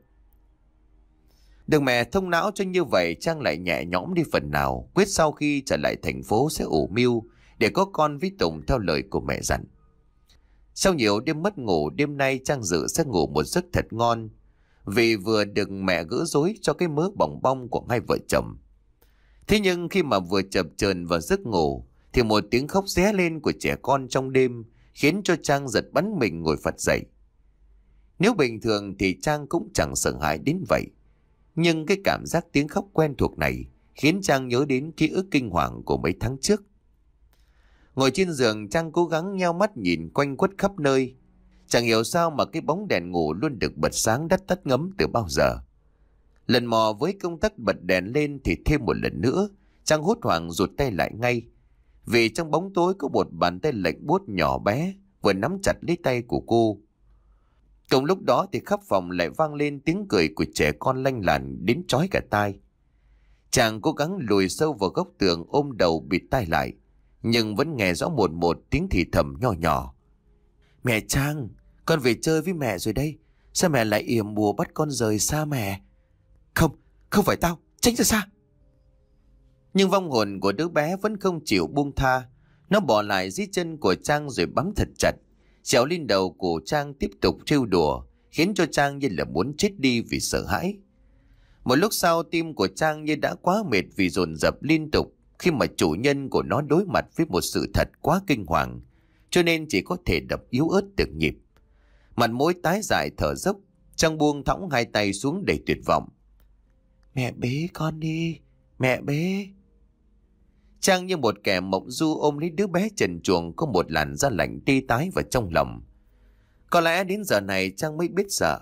Được mẹ thông não cho như vậy, Trang lại nhẹ nhõm đi phần nào, quyết sau khi trở lại thành phố sẽ ủ mưu để có con với Tùng theo lời của mẹ dặn. Sau nhiều đêm mất ngủ, đêm nay Trang dự sẽ ngủ một giấc thật ngon, vì vừa được mẹ gỡ rối cho cái mớ bỏng bong của hai vợ chồng. Thế nhưng khi mà vừa chập chờn vào giấc ngủ thì một tiếng khóc ré lên của trẻ con trong đêm khiến cho Trang giật bắn mình ngồi phật dậy. Nếu bình thường thì Trang cũng chẳng sợ hãi đến vậy, nhưng cái cảm giác tiếng khóc quen thuộc này khiến Trang nhớ đến ký ức kinh hoàng của mấy tháng trước. Ngồi trên giường, Trang cố gắng nheo mắt nhìn quanh quất khắp nơi. Chẳng hiểu sao mà cái bóng đèn ngủ luôn được bật sáng đắt tắt ngấm từ bao giờ. Lần mò với công tắc bật đèn lên thì thêm một lần nữa, Trang hốt hoảng rụt tay lại ngay. Vì trong bóng tối có một bàn tay lạnh buốt nhỏ bé vừa nắm chặt lấy tay của cô. Cùng lúc đó thì khắp phòng lại vang lên tiếng cười của trẻ con lanh lảnh đến chói cả tai. Chàng cố gắng lùi sâu vào góc tường ôm đầu bịt tai lại, nhưng vẫn nghe rõ một một tiếng thì thầm nhỏ nhỏ: Mẹ Trang, con về chơi với mẹ rồi đây. Sao mẹ lại yểm bùa bắt con rời xa mẹ? Không, không phải tao, tránh ra xa. Nhưng vong hồn của đứa bé vẫn không chịu buông tha. Nó bỏ lại dưới chân của Trang rồi bám thật chặt, trèo lên đầu của Trang tiếp tục trêu đùa, khiến cho Trang như là muốn chết đi vì sợ hãi. Một lúc sau, tim của Trang như đã quá mệt vì dồn dập liên tục khi mà chủ nhân của nó đối mặt với một sự thật quá kinh hoàng, cho nên chỉ có thể đập yếu ớt từng nhịp. Mặt mũi tái dại thở dốc, Trang buông thõng hai tay xuống đầy tuyệt vọng. Mẹ bế con đi, mẹ bế. Trang như một kẻ mộng du ôm lấy đứa bé trần truồng có một làn da lạnh tê tái vào trong lòng. Có lẽ đến giờ này Trang mới biết sợ.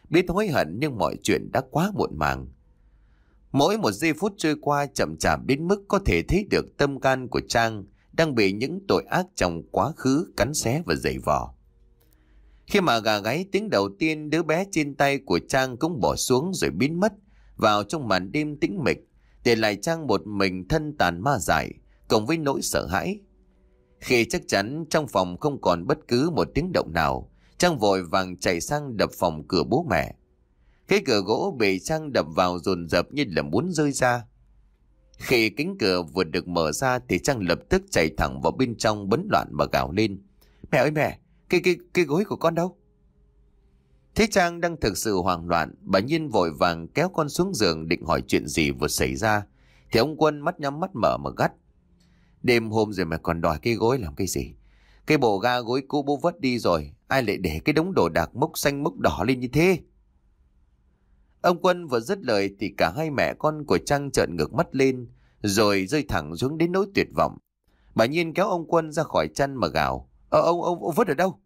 biết hối hận nhưng mọi chuyện đã quá muộn màng. Mỗi một giây phút trôi qua chậm chạp đến mức có thể thấy được tâm can của Trang đang bị những tội ác trong quá khứ cắn xé và giày vò. Khi mà gà gáy tiếng đầu tiên, đứa bé trên tay của Trang cũng bỏ xuống rồi biến mất vào trong màn đêm tĩnh mịch, để lại Trang một mình thân tàn ma dại, cộng với nỗi sợ hãi. Khi chắc chắn trong phòng không còn bất cứ một tiếng động nào, Trang vội vàng chạy sang đập phòng cửa bố mẹ. Cái cửa gỗ bị Trang đập vào dồn dập như là muốn rơi ra. Khi cánh cửa vừa được mở ra thì Trang lập tức chạy thẳng vào bên trong, bấn loạn mà gào lên: "Mẹ ơi mẹ, cái cái cái gối của con đâu?" Thế Trang đang thực sự hoảng loạn, bà Nhiên vội vàng kéo con xuống giường định hỏi chuyện gì vừa xảy ra, thì ông Quân mắt nhắm mắt mở mà gắt: "Đêm hôm rồi mà còn đòi cái gối làm cái gì? Cái bộ ga gối cũ bố vứt đi rồi, ai lại để cái đống đồ đạc mốc xanh mốc đỏ lên như thế?" Ông Quân vừa dứt lời thì cả hai mẹ con của Trang trợn ngược mắt lên, rồi rơi thẳng xuống đến nỗi tuyệt vọng. Bà Nhiên kéo ông Quân ra khỏi chăn mà gào: Ờ, ông, ông, ông vứt ở đâu?"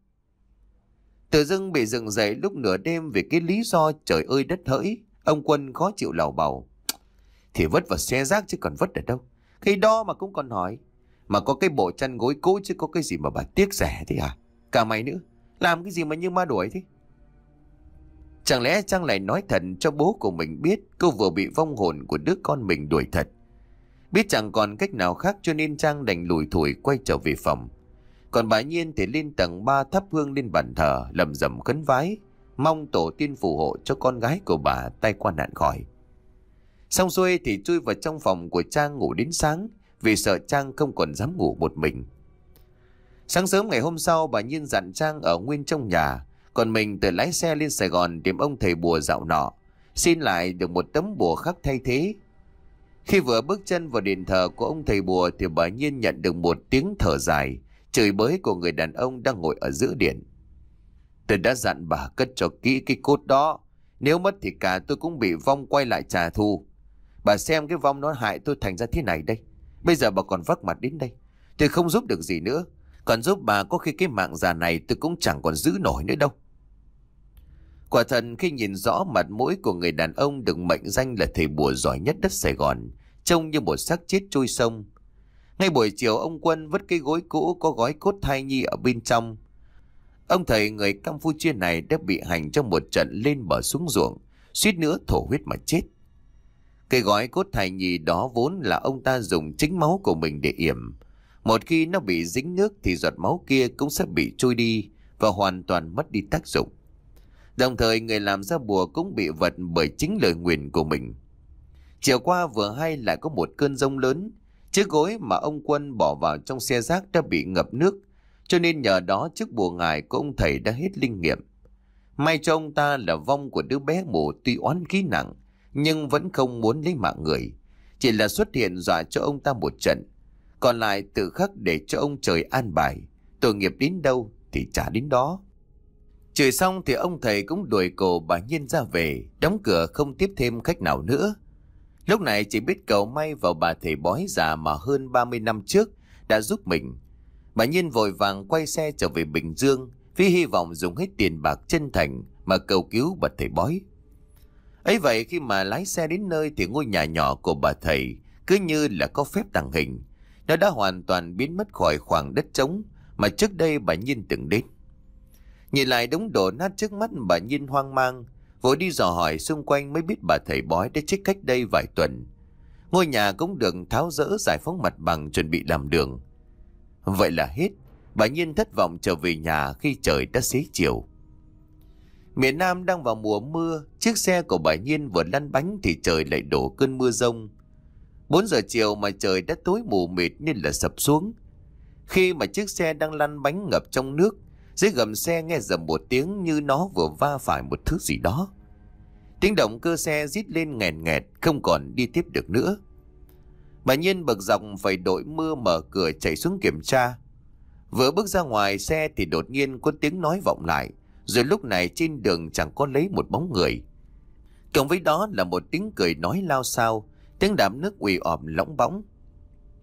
Tự dưng bị dựng dậy lúc nửa đêm vì cái lý do trời ơi đất hỡi, ông Quân khó chịu lầu bầu: "Thì vứt vào xe rác chứ còn vứt ở đâu? Khi đó mà cũng còn hỏi. Mà có cái bộ chăn gối cũ chứ có cái gì mà bà tiếc rẻ thế à? Cả mày nữa, làm cái gì mà như ma đuổi thế?" Chẳng lẽ Trang lại nói thật cho bố của mình biết cô vừa bị vong hồn của đứa con mình đuổi thật? Biết chẳng còn cách nào khác cho nên Trang đành lủi thủi quay trở về phòng. Còn bà Nhiên thì lên tầng ba thắp hương lên bàn thờ, lầm rầm khấn vái, mong tổ tiên phù hộ cho con gái của bà tai qua nạn khỏi. Xong xuôi thì chui vào trong phòng của Trang ngủ đến sáng, vì sợ Trang không còn dám ngủ một mình. Sáng sớm ngày hôm sau, bà Nhiên dặn Trang ở nguyên trong nhà, còn mình tự lái xe lên Sài Gòn tìm ông thầy bùa dạo nọ, xin lại được một tấm bùa khác thay thế. Khi vừa bước chân vào đền thờ của ông thầy bùa thì bà Nhiên nhận được một tiếng thở dài, chửi bới của người đàn ông đang ngồi ở giữa điện: "Tôi đã dặn bà cất cho kỹ cái cốt đó, nếu mất thì cả tôi cũng bị vong quay lại trả thù. Bà xem cái vong nó hại tôi thành ra thế này đây. Bây giờ bà còn vác mặt đến đây, tôi không giúp được gì nữa. Còn giúp bà có khi cái mạng già này tôi cũng chẳng còn giữ nổi nữa đâu." Quả thật khi nhìn rõ mặt mũi của người đàn ông được mệnh danh là thầy bùa giỏi nhất đất Sài Gòn, trông như một xác chết trôi sông. Ngay buổi chiều, ông Quân vứt cái gối cũ có gói cốt thai nhi ở bên trong. Ông thầy người Campuchia này đã bị hành trong một trận lên bờ xuống ruộng, suýt nữa thổ huyết mà chết. Cái gói cốt thai nhi đó vốn là ông ta dùng chính máu của mình để yểm. Một khi nó bị dính nước thì giọt máu kia cũng sẽ bị trôi đi và hoàn toàn mất đi tác dụng. Đồng thời người làm ra bùa cũng bị vật bởi chính lời nguyền của mình. Chiều qua vừa hay lại có một cơn giông lớn, chiếc gối mà ông Quân bỏ vào trong xe rác đã bị ngập nước, cho nên nhờ đó chiếc bùa ngải của ông thầy đã hết linh nghiệm. May cho ông ta là vong của đứa bé mù tuy oán khí nặng nhưng vẫn không muốn lấy mạng người, chỉ là xuất hiện dọa cho ông ta một trận, còn lại tự khắc để cho ông trời an bài, tội nghiệp đến đâu thì trả đến đó. Chửi xong thì ông thầy cũng đuổi cổ bà Nhiên ra về, đóng cửa không tiếp thêm khách nào nữa. Lúc này chỉ biết cầu may vào bà thầy bói già mà hơn ba mươi năm trước đã giúp mình. Bà Nhiên vội vàng quay xe trở về Bình Dương vì hy vọng dùng hết tiền bạc chân thành mà cầu cứu bà thầy bói. Ấy vậy khi mà lái xe đến nơi thì ngôi nhà nhỏ của bà thầy cứ như là có phép tàng hình. Nó đã hoàn toàn biến mất khỏi khoảng đất trống mà trước đây bà Nhiên từng đến. Nhìn lại đống đổ nát trước mắt, bà Nhiên hoang mang, vội đi dò hỏi xung quanh mới biết bà thầy bói đã chết cách đây vài tuần. Ngôi nhà cũng được tháo dỡ giải phóng mặt bằng chuẩn bị làm đường. Vậy là hết. Bà Nhiên thất vọng trở về nhà khi trời đã xế chiều. Miền Nam đang vào mùa mưa, chiếc xe của bà Nhiên vừa lăn bánh thì trời lại đổ cơn mưa giông. Bốn giờ chiều mà trời đã tối mù mịt nên là sập xuống. Khi mà chiếc xe đang lăn bánh ngập trong nước, dưới gầm xe nghe rầm một tiếng như nó vừa va phải một thứ gì đó. Tiếng động cơ xe rít lên nghẹn nghẹt, không còn đi tiếp được nữa. Bà Nhiên bực dọc phải đội mưa mở cửa chạy xuống kiểm tra. Vừa bước ra ngoài xe thì đột nhiên có tiếng nói vọng lại, rồi lúc này trên đường chẳng có lấy một bóng người. Cộng với đó là một tiếng cười nói lao xao, tiếng đạp nước ùi òm lõng bõng.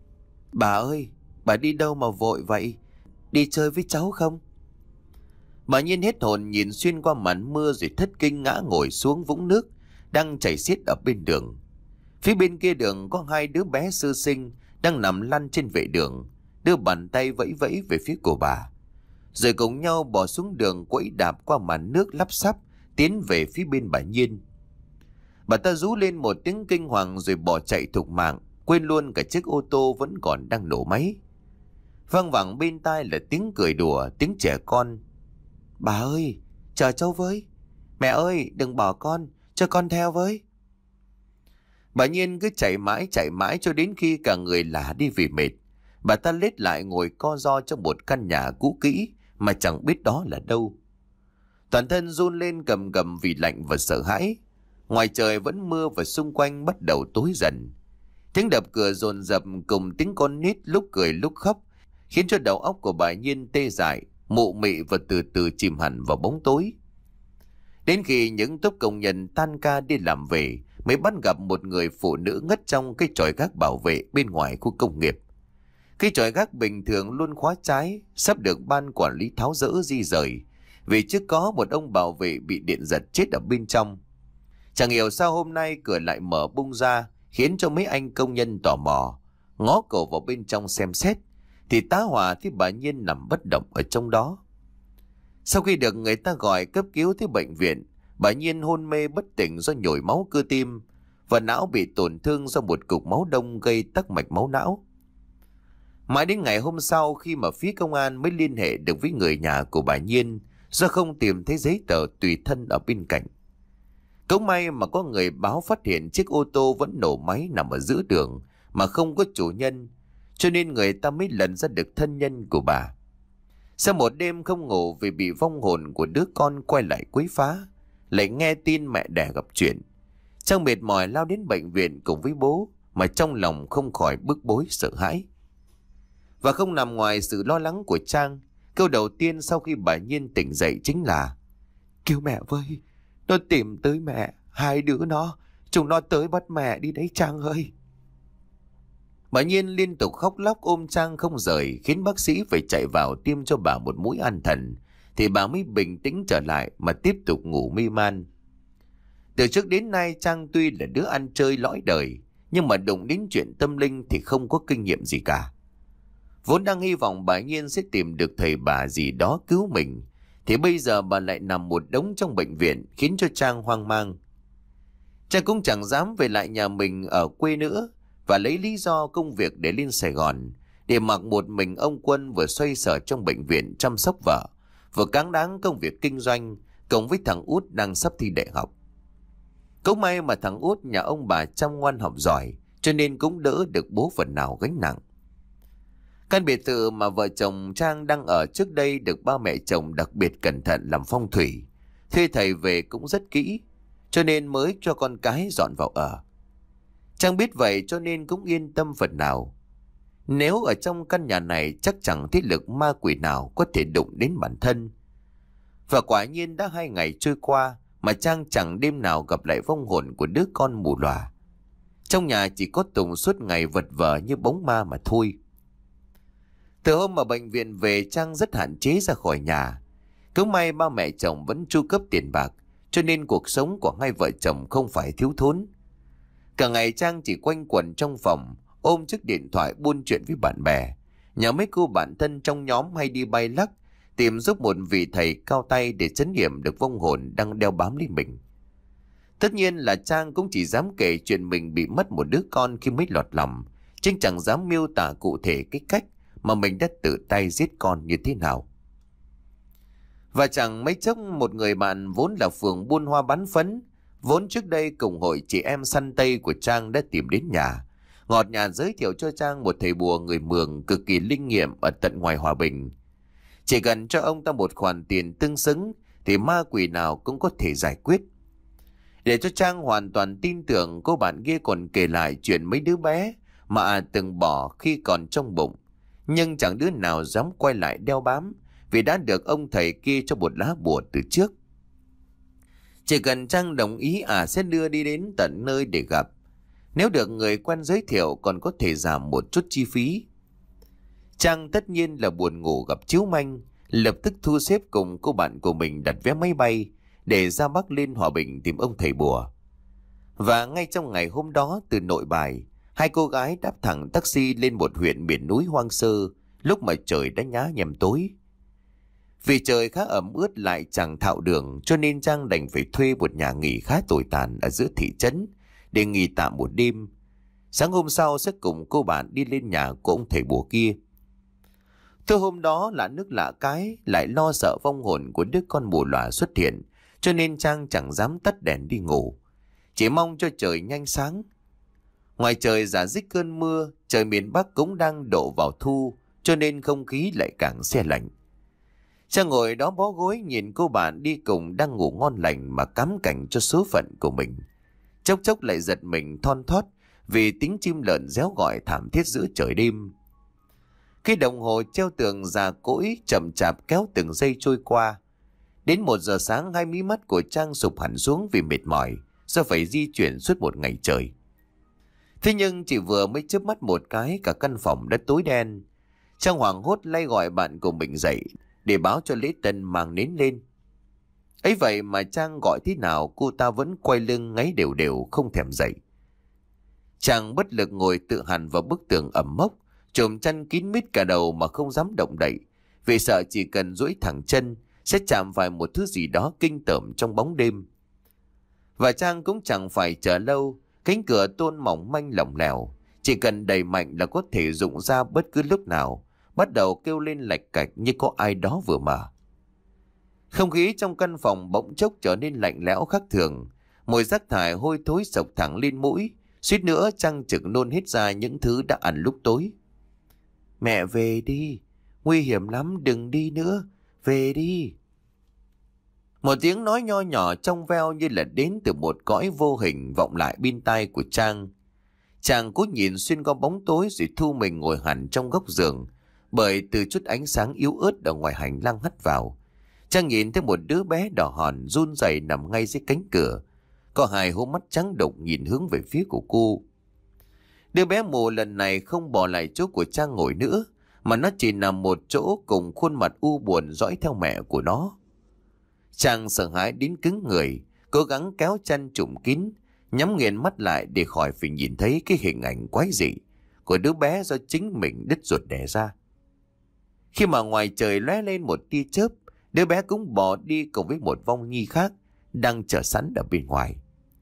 "Bà ơi, bà đi đâu mà vội vậy? Đi chơi với cháu không?" Bà Nhiên hết hồn nhìn xuyên qua màn mưa rồi thất kinh ngã ngồi xuống vũng nước đang chảy xiết ở bên đường. Phía bên kia đường có hai đứa bé sơ sinh đang nằm lăn trên vệ đường, đưa bàn tay vẫy vẫy về phía của bà, rồi cùng nhau bỏ xuống đường quẫy đạp qua màn nước lắp xắp tiến về phía bên bà Nhiên. Bà ta rú lên một tiếng kinh hoàng rồi bỏ chạy thục mạng, quên luôn cả chiếc ô tô vẫn còn đang nổ máy. Vang vẳng bên tai là tiếng cười đùa, tiếng trẻ con. Bà ơi, chờ cháu với. Mẹ ơi, đừng bỏ con, cho con theo với. Bà Nhiên cứ chạy mãi chạy mãi cho đến khi cả người lả đi vì mệt. Bà ta lết lại ngồi co ro trong một căn nhà cũ kỹ mà chẳng biết đó là đâu. Toàn thân run lên cầm cầm vì lạnh và sợ hãi. Ngoài trời vẫn mưa và xung quanh bắt đầu tối dần. Tiếng đập cửa dồn dập cùng tiếng con nít lúc cười lúc khóc khiến cho đầu óc của bà Nhiên tê dại, mụ mị và từ từ chìm hẳn vào bóng tối. Đến khi những tốp công nhân tan ca đi làm về mới bắt gặp một người phụ nữ ngất trong cái chòi gác bảo vệ bên ngoài khu công nghiệp. Cái chòi gác bình thường luôn khóa trái, sắp được ban quản lý tháo dỡ di rời vì trước có một ông bảo vệ bị điện giật chết ở bên trong. Chẳng hiểu sao hôm nay cửa lại mở bung ra khiến cho mấy anh công nhân tò mò ngó cổ vào bên trong xem xét, thì tá hỏa thấy bà Nhiên nằm bất động ở trong đó. Sau khi được người ta gọi cấp cứu tới bệnh viện, bà Nhiên hôn mê bất tỉnh do nhồi máu cơ tim và não bị tổn thương do một cục máu đông gây tắc mạch máu não. Mãi đến ngày hôm sau khi mà phía công an mới liên hệ được với người nhà của bà Nhiên do không tìm thấy giấy tờ tùy thân ở bên cạnh. Cũng may mà có người báo phát hiện chiếc ô tô vẫn nổ máy nằm ở giữa đường mà không có chủ nhân, cho nên người ta mới lần ra được thân nhân của bà. Sau một đêm không ngủ vì bị vong hồn của đứa con quay lại quấy phá, lại nghe tin mẹ đẻ gặp chuyện, Trang mệt mỏi lao đến bệnh viện cùng với bố mà trong lòng không khỏi bức bối sợ hãi. Và không nằm ngoài sự lo lắng của Trang, câu đầu tiên sau khi bà Nhiên tỉnh dậy chính là: kêu mẹ với, nó tìm tới mẹ, hai đứa nó, chúng nó tới bắt mẹ đi đấy Trang ơi. Bà Nhiên liên tục khóc lóc ôm Trang không rời, khiến bác sĩ phải chạy vào tiêm cho bà một mũi an thần, thì bà mới bình tĩnh trở lại mà tiếp tục ngủ mê man. Từ trước đến nay Trang tuy là đứa ăn chơi lõi đời, nhưng mà đụng đến chuyện tâm linh thì không có kinh nghiệm gì cả. Vốn đang hy vọng bà Nhiên sẽ tìm được thầy bà gì đó cứu mình, thì bây giờ bà lại nằm một đống trong bệnh viện, khiến cho Trang hoang mang. Trang cũng chẳng dám về lại nhà mình ở quê nữa, và lấy lý do công việc để lên Sài Gòn, để mặc một mình ông Quân vừa xoay sở trong bệnh viện chăm sóc vợ, vừa cáng đáng công việc kinh doanh, cộng với thằng út đang sắp thi đại học. Cũng may mà thằng út nhà ông bà chăm ngoan học giỏi, cho nên cũng đỡ được bố phần nào gánh nặng. Căn biệt thự mà vợ chồng Trang đang ở trước đây được ba mẹ chồng đặc biệt cẩn thận làm phong thủy, thuê thầy về cũng rất kỹ, cho nên mới cho con cái dọn vào ở. Trang biết vậy cho nên cũng yên tâm phần nào. Nếu ở trong căn nhà này chắc chẳng thế lực ma quỷ nào có thể đụng đến bản thân. Và quả nhiên đã hai ngày trôi qua mà Trang chẳng đêm nào gặp lại vong hồn của đứa con mù lòa. Trong nhà chỉ có Tùng suốt ngày vật vờ như bóng ma mà thôi. Từ hôm ở bệnh viện về, Trang rất hạn chế ra khỏi nhà. Cứ may ba mẹ chồng vẫn chu cấp tiền bạc, cho nên cuộc sống của hai vợ chồng không phải thiếu thốn. Cả ngày Trang chỉ quanh quẩn trong phòng, ôm chiếc điện thoại buôn chuyện với bạn bè. Nhờ mấy cô bạn thân trong nhóm hay đi bay lắc, tìm giúp một vị thầy cao tay để trấn yểm được vong hồn đang đeo bám lên mình. Tất nhiên là Trang cũng chỉ dám kể chuyện mình bị mất một đứa con khi mới lọt lòng, chứ chẳng dám miêu tả cụ thể cái cách mà mình đã tự tay giết con như thế nào. Và chẳng mấy chốc một người bạn vốn là phường buôn hoa bán phấn, vốn trước đây cùng hội chị em săn tây của Trang đã tìm đến nhà, ngọt nhạt giới thiệu cho Trang một thầy bùa người Mường cực kỳ linh nghiệm ở tận ngoài Hòa Bình. Chỉ cần cho ông ta một khoản tiền tương xứng thì ma quỷ nào cũng có thể giải quyết. Để cho Trang hoàn toàn tin tưởng, cô bạn kia còn kể lại chuyện mấy đứa bé mà à từng bỏ khi còn trong bụng, nhưng chẳng đứa nào dám quay lại đeo bám vì đã được ông thầy kia cho một lá bùa từ trước. Chỉ cần Trang đồng ý à sẽ đưa đi đến tận nơi để gặp. Nếu được người quen giới thiệu còn có thể giảm một chút chi phí. Trang tất nhiên là buồn ngủ gặp chiếu manh, lập tức thu xếp cùng cô bạn của mình đặt vé máy bay để ra Bắc lên Hòa Bình tìm ông thầy bùa. Và ngay trong ngày hôm đó, từ Nội Bài, hai cô gái đáp thẳng taxi lên một huyện miền núi hoang sơ lúc mà trời đã nhá nhem tối. Vì trời khá ẩm ướt lại chẳng thạo đường, cho nên Trang đành phải thuê một nhà nghỉ khá tồi tàn ở giữa thị trấn để nghỉ tạm một đêm. Sáng hôm sau sẽ cùng cô bạn đi lên nhà của ông thầy bùa kia. Thôi hôm đó lạ nước lạ cái, lại lo sợ vong hồn của đứa con mù lòa xuất hiện, cho nên Trang chẳng dám tắt đèn đi ngủ, chỉ mong cho trời nhanh sáng. Ngoài trời rả rích cơn mưa, trời miền Bắc cũng đang đổ vào thu, cho nên không khí lại càng se lạnh. Trang ngồi đó bó gối nhìn cô bạn đi cùng đang ngủ ngon lành mà cám cảnh cho số phận của mình. Chốc chốc lại giật mình thon thót vì tiếng chim lợn réo gọi thảm thiết giữa trời đêm. Khi đồng hồ treo tường già cỗi chậm chạp kéo từng giây trôi qua, đến một giờ sáng hai mí mắt của Trang sụp hẳn xuống vì mệt mỏi do phải di chuyển suốt một ngày trời. Thế nhưng chỉ vừa mới chớp mắt một cái, cả căn phòng đã tối đen. Trang hoảng hốt lay gọi bạn của mình dậy để báo cho Lễ Tân mang nến lên. Ấy vậy mà Trang gọi thế nào cô ta vẫn quay lưng ngáy đều đều không thèm dậy. Trang bất lực ngồi tự hằn vào bức tường ẩm mốc, chồm chăn kín mít cả đầu mà không dám động đậy, vì sợ chỉ cần duỗi thẳng chân sẽ chạm phải một thứ gì đó kinh tởm trong bóng đêm. Và Trang cũng chẳng phải chờ lâu, cánh cửa tôn mỏng manh lỏng lẻo, chỉ cần đẩy mạnh là có thể rụng ra bất cứ lúc nào, bắt đầu kêu lên lạch cạch như có ai đó vừa mở. Không khí trong căn phòng bỗng chốc trở nên lạnh lẽo khác thường, mùi rác thải hôi thối sộc thẳng lên mũi, suýt nữa Trang trực nôn hết ra những thứ đã ăn lúc tối. Mẹ về đi, nguy hiểm lắm, đừng đi nữa, về đi. Một tiếng nói nho nhỏ trong veo như là đến từ một cõi vô hình vọng lại bên tai của Trang. Chàng cố nhìn xuyên qua bóng tối rồi thu mình ngồi hẳn trong góc giường, bởi từ chút ánh sáng yếu ớt ở ngoài hành lang hắt vào, Trang nhìn thấy một đứa bé đỏ hòn run rẩy nằm ngay dưới cánh cửa, có hai hố mắt trắng đục nhìn hướng về phía của cô. Đứa bé mù lần này không bỏ lại chỗ của Trang ngồi nữa, mà nó chỉ nằm một chỗ cùng khuôn mặt u buồn dõi theo mẹ của nó. Trang sợ hãi đến cứng người, cố gắng kéo chăn trùm kín, nhắm nghiền mắt lại để khỏi phải nhìn thấy cái hình ảnh quái dị của đứa bé do chính mình đứt ruột đẻ ra. Khi mà ngoài trời lóe lên một tia chớp, đứa bé cũng bỏ đi cùng với một vong nhi khác đang chờ sẵn ở bên ngoài.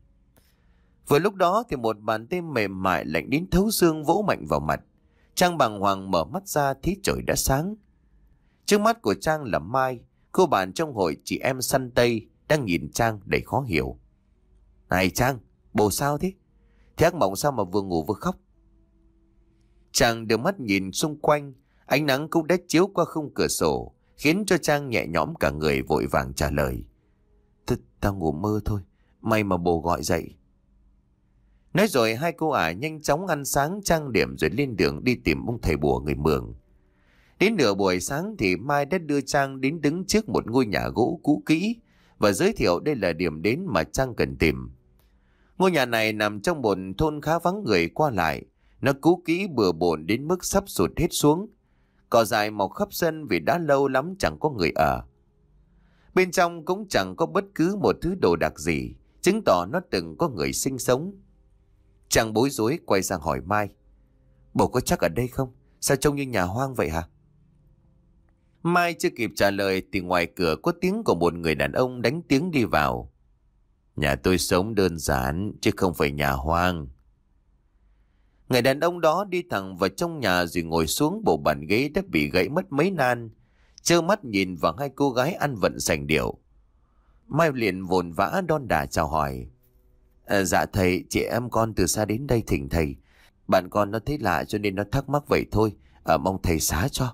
Vừa lúc đó thì một bàn tay mềm mại lạnh đến thấu xương vỗ mạnh vào mặt. Trang bàng hoàng mở mắt ra thấy trời đã sáng. Trước mắt của Trang là Mai, cô bạn trong hội chị em săn Tây, đang nhìn Trang đầy khó hiểu. Này Trang, bồ sao thế? Thế ác mộng sao mà vừa ngủ vừa khóc? Trang đưa mắt nhìn xung quanh, ánh nắng cũng đã chiếu qua khung cửa sổ, khiến cho Trang nhẹ nhõm cả người, vội vàng trả lời. Tao ngủ mơ thôi, may mà bồ gọi dậy. Nói rồi hai cô ả nhanh chóng ăn sáng trang điểm rồi lên đường đi tìm ông thầy bùa người Mường. Đến nửa buổi sáng thì Mai đã đưa Trang đến đứng trước một ngôi nhà gỗ cũ kỹ và giới thiệu đây là điểm đến mà Trang cần tìm. Ngôi nhà này nằm trong một thôn khá vắng người qua lại. Nó cũ kỹ bừa bộn đến mức sắp sụt hết xuống. Cỏ dại mọc khắp sân vì đã lâu lắm chẳng có người ở. Bên trong cũng chẳng có bất cứ một thứ đồ đạc gì, chứng tỏ nó từng có người sinh sống. Trang bối rối quay sang hỏi Mai. Bồ có chắc ở đây không? Sao trông như nhà hoang vậy hả? Mai chưa kịp trả lời thì ngoài cửa có tiếng của một người đàn ông đánh tiếng đi vào. Nhà tôi sống đơn giản chứ không phải nhà hoang. Người đàn ông đó đi thẳng vào trong nhà rồi ngồi xuống bộ bàn ghế đã bị gãy mất mấy nan, trơ mắt nhìn vào hai cô gái ăn vận sành điệu. Mai liền vồn vã đon đả chào hỏi. À, dạ thầy, chị em con từ xa đến đây thỉnh thầy. Bạn con nó thấy lạ cho nên nó thắc mắc vậy thôi, à, mong thầy xá cho.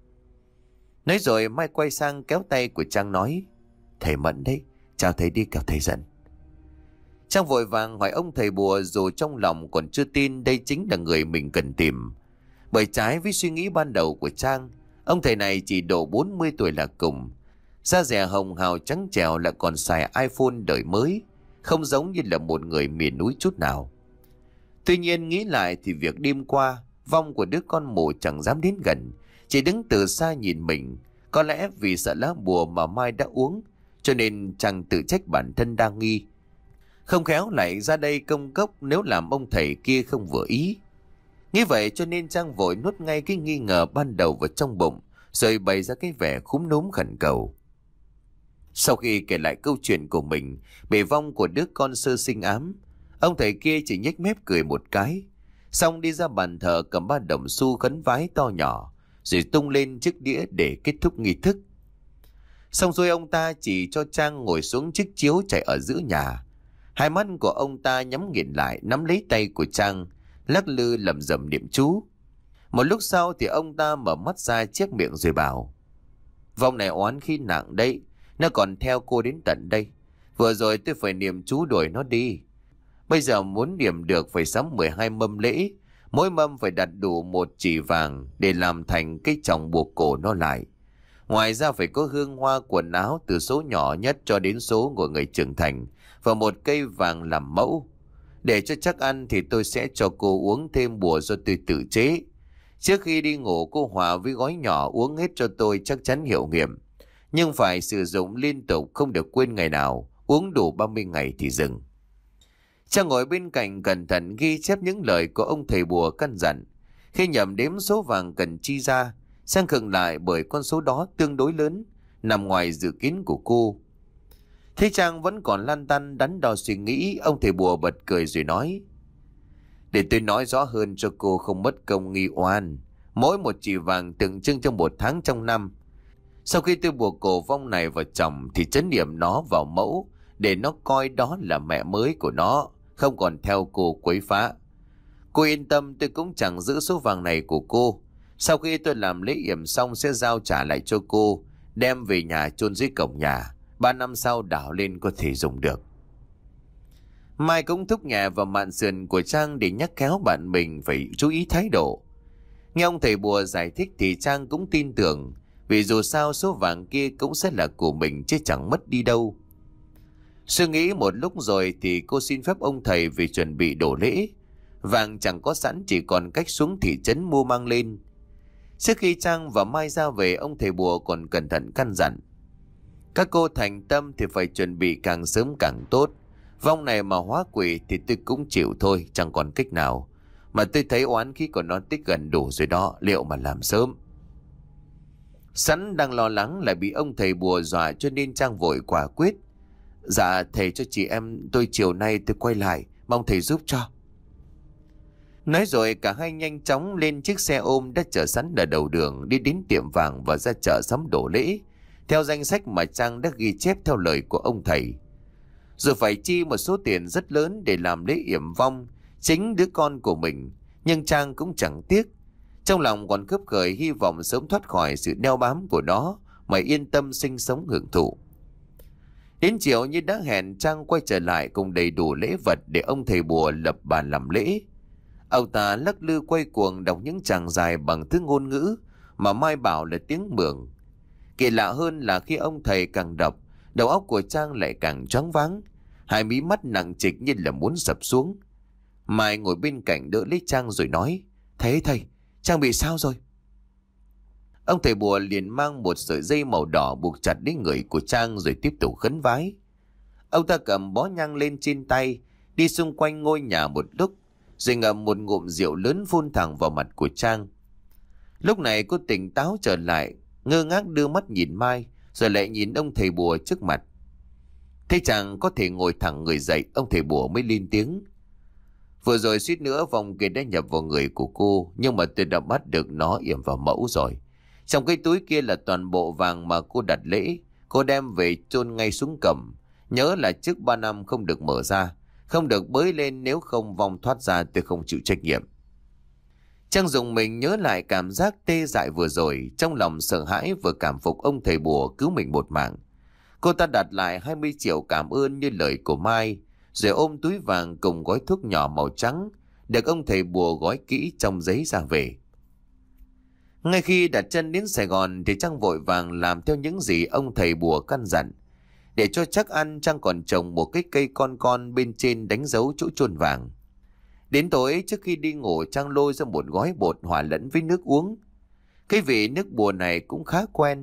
Nói rồi Mai quay sang kéo tay của Trang nói. Thầy Mẫn đấy, chào thầy đi kẻo thầy giận. Trang vội vàng hỏi ông thầy bùa dù trong lòng còn chưa tin đây chính là người mình cần tìm. Bởi trái với suy nghĩ ban đầu của Trang, ông thầy này chỉ độ bốn mươi tuổi là cùng. Da dẻ hồng hào trắng trẻo lại còn xài iPhone đời mới, không giống như là một người miền núi chút nào. Tuy nhiên nghĩ lại thì việc đêm qua, vong của đứa con mù chẳng dám đến gần, chỉ đứng từ xa nhìn mình, Có lẽ vì sợ lá bùa mà Mai đã uống, cho nên Trang tự trách bản thân đa nghi. Không khéo lại ra đây công cốc nếu làm ông thầy kia không vừa ý. Nghĩ vậy cho nên Trang vội nuốt ngay cái nghi ngờ ban đầu vào trong bụng, rồi bày ra cái vẻ khúm núm khẩn cầu. Sau khi kể lại câu chuyện của mình, bề vong của đứa con sơ sinh ám, ông thầy kia chỉ nhếch mép cười một cái, xong đi ra bàn thờ cầm ba đồng xu khấn vái to nhỏ, rồi tung lên chiếc đĩa để kết thúc nghi thức. Xong rồi ông ta chỉ cho Trang ngồi xuống chiếc chiếu trải ở giữa nhà. Hai mắt của ông ta nhắm nghiền lại, nắm lấy tay của Trang, lắc lư lẩm rẩm niệm chú. Một lúc sau thì ông ta mở mắt ra chép miệng rồi bảo: vong này oán khí nặng đấy, nó còn theo cô đến tận đây. Vừa rồi tôi phải niệm chú đuổi nó đi. Bây giờ muốn niệm được phải sắm mười hai mâm lễ, mỗi mâm phải đặt đủ một chỉ vàng để làm thành cái chồng buộc cổ nó lại. Ngoài ra phải có hương hoa quần áo từ số nhỏ nhất cho đến số của người trưởng thành, và một cây vàng làm mẫu. Để cho chắc ăn thì tôi sẽ cho cô uống thêm bùa do tôi tự chế. Trước khi đi ngủ cô hòa với gói nhỏ uống hết cho tôi, chắc chắn hiệu nghiệm. Nhưng phải sử dụng liên tục, không được quên ngày nào, uống đủ ba mươi ngày thì dừng. Trang ngồi bên cạnh cẩn thận ghi chép những lời của ông thầy bùa căn dặn. Khi nhẩm đếm số vàng cần chi ra, Trang khựng lại bởi con số đó tương đối lớn, nằm ngoài dự kiến của cô. Thế Trang vẫn còn lăn tăn đắn đo suy nghĩ, ông thầy bùa bật cười rồi nói: để tôi nói rõ hơn cho cô không mất công nghi oan. Mỗi một chỉ vàng tượng trưng cho một tháng trong năm. Sau khi tôi buộc cổ vong này vào chồng thì trấn niệm nó vào mẫu, để nó coi đó là mẹ mới của nó, không còn theo cô quấy phá. Cô yên tâm, tôi cũng chẳng giữ số vàng này của cô. Sau khi tôi làm lễ yểm xong sẽ giao trả lại cho cô, đem về nhà chôn dưới cổng nhà. Ba năm sau đảo lên có thể dùng được. Mai cũng thúc nhẹ vào mạn sườn của Trang để nhắc khéo bạn mình phải chú ý thái độ. Nghe ông thầy bùa giải thích thì Trang cũng tin tưởng, vì dù sao số vàng kia cũng sẽ là của mình chứ chẳng mất đi đâu. Suy nghĩ một lúc rồi thì cô xin phép ông thầy về chuẩn bị đổ lễ. Vàng chẳng có sẵn, chỉ còn cách xuống thị trấn mua mang lên. Trước khi Trang và Mai ra về, ông thầy bùa còn cẩn thận căn dặn: các cô thành tâm thì phải chuẩn bị càng sớm càng tốt. Vong này mà hóa quỷ thì tôi cũng chịu thôi, chẳng còn cách nào. Mà tôi thấy oán khí của nó tích gần đủ rồi đó, liệu mà làm sớm. Sẵn đang lo lắng lại bị ông thầy bùa dọa, cho nên Trang vội quả quyết: dạ thầy cho chị em tôi chiều nay tôi quay lại, mong thầy giúp cho. Nói rồi cả hai nhanh chóng lên chiếc xe ôm đã chở sẵn ở đầu đường, đi đến tiệm vàng và ra chợ sắm đổ lễ, theo danh sách mà Trang đã ghi chép theo lời của ông thầy. Rồi phải chi một số tiền rất lớn để làm lễ yểm vong chính đứa con của mình, nhưng Trang cũng chẳng tiếc. Trong lòng còn khấp khởi hy vọng sớm thoát khỏi sự đeo bám của nó mà yên tâm sinh sống hưởng thụ. Đến chiều như đã hẹn, Trang quay trở lại cùng đầy đủ lễ vật để ông thầy bùa lập bàn làm lễ. Ông ta lắc lư quay cuồng đọc những tràng dài bằng thứ ngôn ngữ mà Mai bảo là tiếng Mường. Kỳ lạ hơn là khi ông thầy càng đọc, đầu óc của Trang lại càng choáng váng, hai mí mắt nặng trịch như là muốn sập xuống. Mai ngồi bên cạnh đỡ lấy Trang rồi nói: thế thầy, Trang bị sao rồi? Ông thầy bùa liền mang một sợi dây màu đỏ buộc chặt đến người của Trang rồi tiếp tục khấn vái. Ông ta cầm bó nhang lên trên tay, đi xung quanh ngôi nhà một lúc, rồi ngậm một ngụm rượu lớn phun thẳng vào mặt của Trang. Lúc này cô tỉnh táo trở lại, ngơ ngác đưa mắt nhìn Mai, rồi lại nhìn ông thầy bùa trước mặt. Thấy chàng có thể ngồi thẳng người dậy, ông thầy bùa mới lên tiếng: vừa rồi suýt nữa vòng kia đã nhập vào người của cô, nhưng mà tôi đã bắt được nó yểm vào mẫu rồi. Trong cái túi kia là toàn bộ vàng mà cô đặt lễ, cô đem về chôn ngay xuống cẩm. Nhớ là trước ba năm không được mở ra, không được bới lên, nếu không vong thoát ra tôi không chịu trách nhiệm. Trang dùng mình nhớ lại cảm giác tê dại vừa rồi, trong lòng sợ hãi vừa cảm phục ông thầy bùa cứu mình một mạng. Cô ta đặt lại hai mươi triệu cảm ơn như lời của Mai, rồi ôm túi vàng cùng gói thuốc nhỏ màu trắng được ông thầy bùa gói kỹ trong giấy ra về. Ngay khi đặt chân đến Sài Gòn thì Trang vội vàng làm theo những gì ông thầy bùa căn dặn. Để cho chắc ăn, Trang còn trồng một cái cây con con bên trên đánh dấu chỗ chôn vàng. Đến tối trước khi đi ngủ, Trang lôi ra một gói bột hòa lẫn với nước uống. Cái vị nước bùa này cũng khá quen,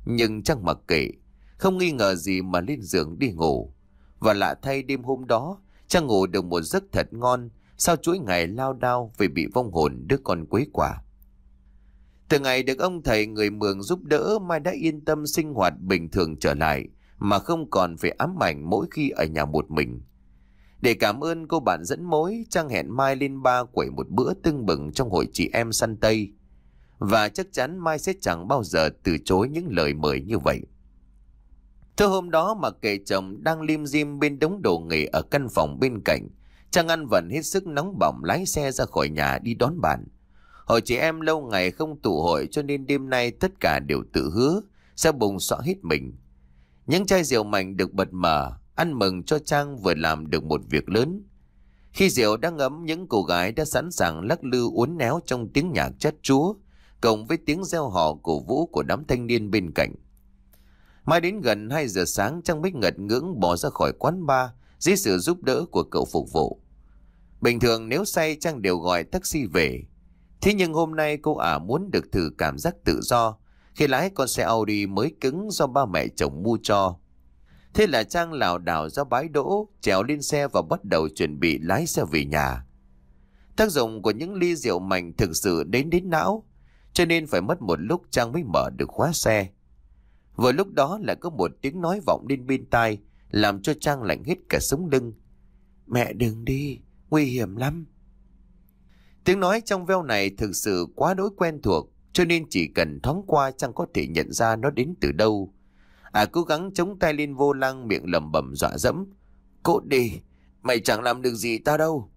Nhưng Trang mặc kệ, không nghi ngờ gì mà lên giường đi ngủ. Và lạ thay đêm hôm đó, Trang ngủ được một giấc thật ngon sau chuỗi ngày lao đao vì bị vong hồn đứa con quấy quả. Từ ngày được ông thầy người Mường giúp đỡ, Mai đã yên tâm sinh hoạt bình thường trở lại, mà không còn phải ám ảnh mỗi khi ở nhà một mình. Để cảm ơn cô bạn dẫn mối, Trang hẹn Mai lên ba quẩy một bữa tưng bừng trong hội chị em săn Tây. Và chắc chắn Mai sẽ chẳng bao giờ từ chối những lời mời như vậy. Thôi hôm đó mặc kệ chồng đang lim dim bên đống đồ nghề ở căn phòng bên cạnh, Trang ăn vần hết sức nóng bỏng lái xe ra khỏi nhà đi đón bạn. Hội chị em lâu ngày không tụ hội cho nên đêm nay tất cả đều tự hứa sẽ bùng xõa hết mình. Những chai rượu mạnh được bật mở, ăn mừng cho Trang vừa làm được một việc lớn. Khi rượu đang ấm, những cô gái đã sẵn sàng lắc lư uốn néo trong tiếng nhạc chát chúa, cộng với tiếng reo hò cổ vũ của đám thanh niên bên cạnh. Mai đến gần hai giờ sáng, Trang mới ngật ngưỡng bỏ ra khỏi quán bar dưới sự giúp đỡ của cậu phục vụ. Bình thường nếu say Trang đều gọi taxi về. Thế nhưng hôm nay cô ả muốn được thử cảm giác tự do khi lái con xe Audi mới cứng do ba mẹ chồng mua cho. Thế là Trang lảo đảo ra bãi đỗ, trèo lên xe và bắt đầu chuẩn bị lái xe về nhà. Tác dụng của những ly rượu mạnh thực sự đến đến não, cho nên phải mất một lúc Trang mới mở được khóa xe. Vừa lúc đó lại có một tiếng nói vọng lên bên tai, làm cho Trang lạnh hết cả sống lưng. Mẹ đừng đi, nguy hiểm lắm. Tiếng nói trong veo này thực sự quá đỗi quen thuộc, cho nên chỉ cần thoáng qua Trang có thể nhận ra nó đến từ đâu. À cố gắng chống tay lên vô lăng, miệng lẩm bẩm dọa dẫm. Cốt đi, mày chẳng làm được gì ta đâu.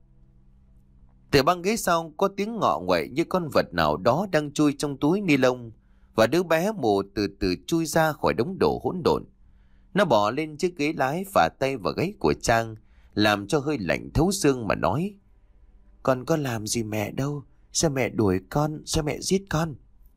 Từ băng ghế sau có tiếng ngọ nguậy như con vật nào đó đang chui trong túi ni lông, và đứa bé mù từ từ chui ra khỏi đống đổ hỗn độn. Nó bò lên chiếc ghế lái, phả tay vào gáy của Trang, làm cho hơi lạnh thấu xương mà nói. Con có làm gì mẹ đâu, sao mẹ đuổi con, sao mẹ giết con?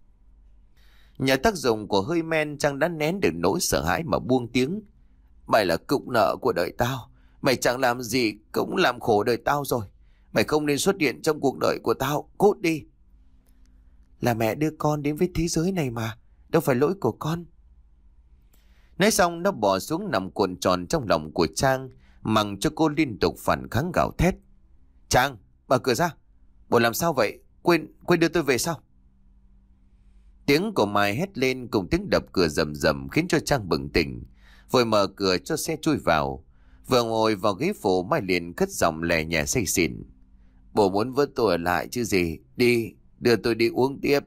Nhờ tác dụng của hơi men, Trang đã nén được nỗi sợ hãi mà buông tiếng. Mày là cục nợ của đời tao, mày chẳng làm gì cũng làm khổ đời tao rồi. Mày không nên xuất hiện trong cuộc đời của tao, cút đi. Là mẹ đưa con đến với thế giới này mà, đâu phải lỗi của con. Nói xong nó bò xuống nằm cuộn tròn trong lòng của Trang, mặc cho cô liên tục phản kháng gào thét. Trang, mở cửa ra. Bộ làm sao vậy? Quên, quên đưa tôi về sao? Tiếng của Mai hét lên cùng tiếng đập cửa rầm rầm khiến cho Trang bừng tỉnh, vội mở cửa cho xe chui vào. Vừa ngồi vào ghế phụ, Mai liền cất giọng lè nhẹ say xỉn. Bộ muốn vớt tôi ở lại chứ gì? Đi, đưa tôi đi uống tiếp.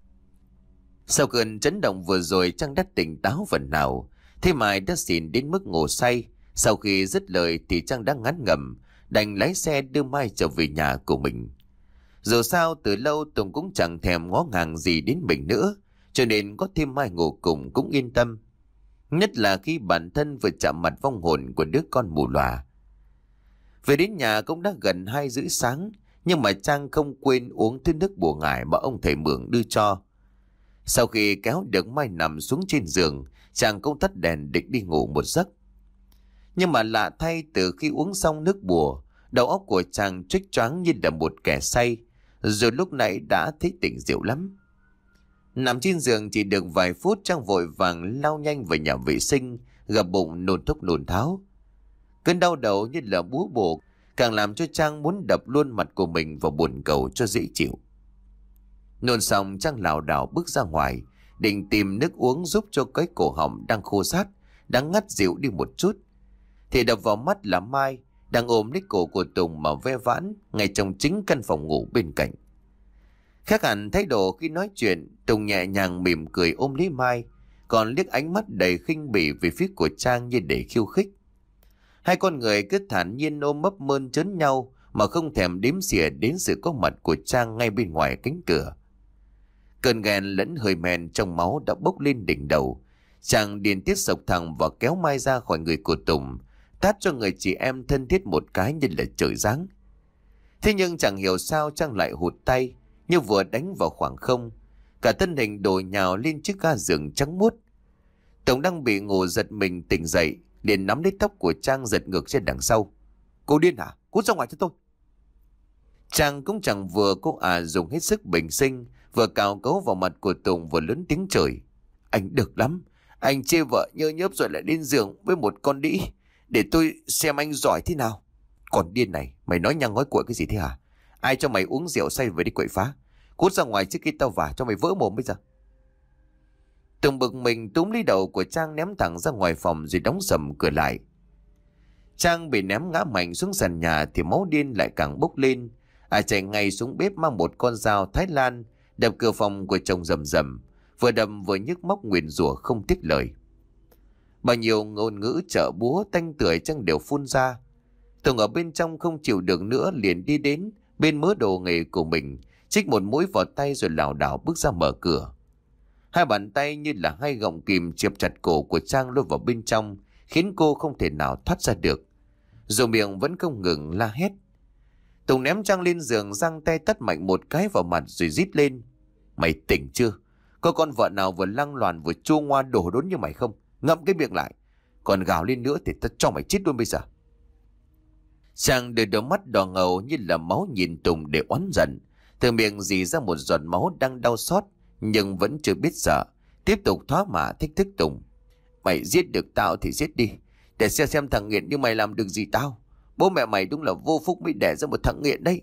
Sau cơn chấn động vừa rồi, Trang đã tỉnh táo phần nào. Thế Mai đã xỉn đến mức ngủ say. Sau khi dứt lời thì Trang đã ngán ngẩm, đành lái xe đưa Mai trở về nhà của mình. Dù sao từ lâu Tùng cũng chẳng thèm ngó ngàng gì đến mình nữa, cho nên có thêm Mai ngủ cùng cũng yên tâm. Nhất là khi bản thân vừa chạm mặt vong hồn của đứa con mù lòa. Về đến nhà cũng đã gần hai rưỡi sáng, nhưng mà Trang không quên uống thứ nước bùa ngải mà ông thầy Mường đưa cho. Sau khi kéo được Mai nằm xuống trên giường, Trang cũng tắt đèn định đi ngủ một giấc. Nhưng mà lạ thay, từ khi uống xong nước bùa, đầu óc của Trang choáng choáng như là một kẻ say, rồi lúc nãy đã thấy tỉnh rượu lắm. Nằm trên giường chỉ được vài phút, Trang vội vàng lao nhanh về nhà vệ sinh, gập bụng nôn thốc nôn tháo. Cơn đau đầu như là búa bổ, càng làm cho Trang muốn đập luôn mặt của mình vào bồn cầu cho dễ chịu. Nôn xong, Trang lảo đảo bước ra ngoài, định tìm nước uống giúp cho cái cổ họng đang khô rát, đang ngắt dịu đi một chút. Thì đập vào mắt là Mai đang ôm lấy cổ của Tùng mà ve vãn ngay trong chính căn phòng ngủ bên cạnh. Khác hẳn thái độ khi nói chuyện, Tùng nhẹ nhàng mỉm cười ôm lấy Mai, còn liếc ánh mắt đầy khinh bỉ về phía của Trang như để khiêu khích. Hai con người cứ thản nhiên ôm ấp mơn trớn nhau mà không thèm đếm xỉa đến sự có mặt của Trang ngay bên ngoài cánh cửa. Cơn ghen lẫn hơi men trong máu đã bốc lên đỉnh đầu. Trang điên tiết sộc thẳng và kéo Mai ra khỏi người của Tùng, tát cho người chị em thân thiết một cái như là trời giáng. Thế nhưng chẳng hiểu sao Trang lại hụt tay, như vừa đánh vào khoảng không. Cả thân hình đổ nhào lên chiếc ga giường trắng muốt. Tùng đang bị ngủ giật mình tỉnh dậy, liền nắm lấy tóc của Trang giật ngược trên đằng sau. Cô điên hả? Cút ra ngoài cho tôi. Trang cũng chẳng vừa cô à dùng hết sức bình sinh, vừa cào cấu vào mặt của Tùng vừa lớn tiếng chửi. Anh được lắm. Anh chê vợ nhơ nhớp rồi lại lên giường với một con đĩ. Để tôi xem anh giỏi thế nào. Còn điên này, mày nói nhăng nói cuội cái gì thế hả? Ai cho mày uống rượu say về đi quậy phá? Cút ra ngoài trước khi tao vả cho mày vỡ mồm bây giờ. Tùng bực mình túm lấy đầu của Trang ném thẳng ra ngoài phòng rồi đóng sầm cửa lại. Trang bị ném ngã mạnh xuống sàn nhà thì máu điên lại càng bốc lên. À chạy ngay xuống bếp mang một con dao Thái Lan đập cửa phòng của chồng rầm rầm, vừa đầm vừa nhức móc nguyền rủa không tiếc lời. Bao nhiêu ngôn ngữ chợ búa tanh tưởi Trang đều phun ra. Tùng ở bên trong không chịu được nữa liền đi đến bên mớ đồ nghề của mình, chích một mũi vào tay rồi lảo đảo bước ra mở cửa. Hai bàn tay như là hai gọng kìm chìa chặt cổ của Trang lôi vào bên trong, khiến cô không thể nào thoát ra được. Dù miệng vẫn không ngừng la hét. Tùng ném Trang lên giường, giang tay tát mạnh một cái vào mặt rồi rít lên. Mày tỉnh chưa? Có con vợ nào vừa lăng loàn vừa chua ngoa đổ đốn như mày không? Ngậm cái miệng lại. Còn gào lên nữa thì tao cho mày chết luôn bây giờ. Trang đưa đôi mắt đỏ ngầu như là máu nhìn Tùng để oán giận. Từ miệng dì ra một giọt máu đang đau xót nhưng vẫn chưa biết sợ. Tiếp tục thoá mạ thách thức Tùng. Mày giết được tao thì giết đi. Để xem xem thằng nghiện như mày làm được gì tao. Bố mẹ mày đúng là vô phúc mới đẻ ra một thằng nghiện đấy.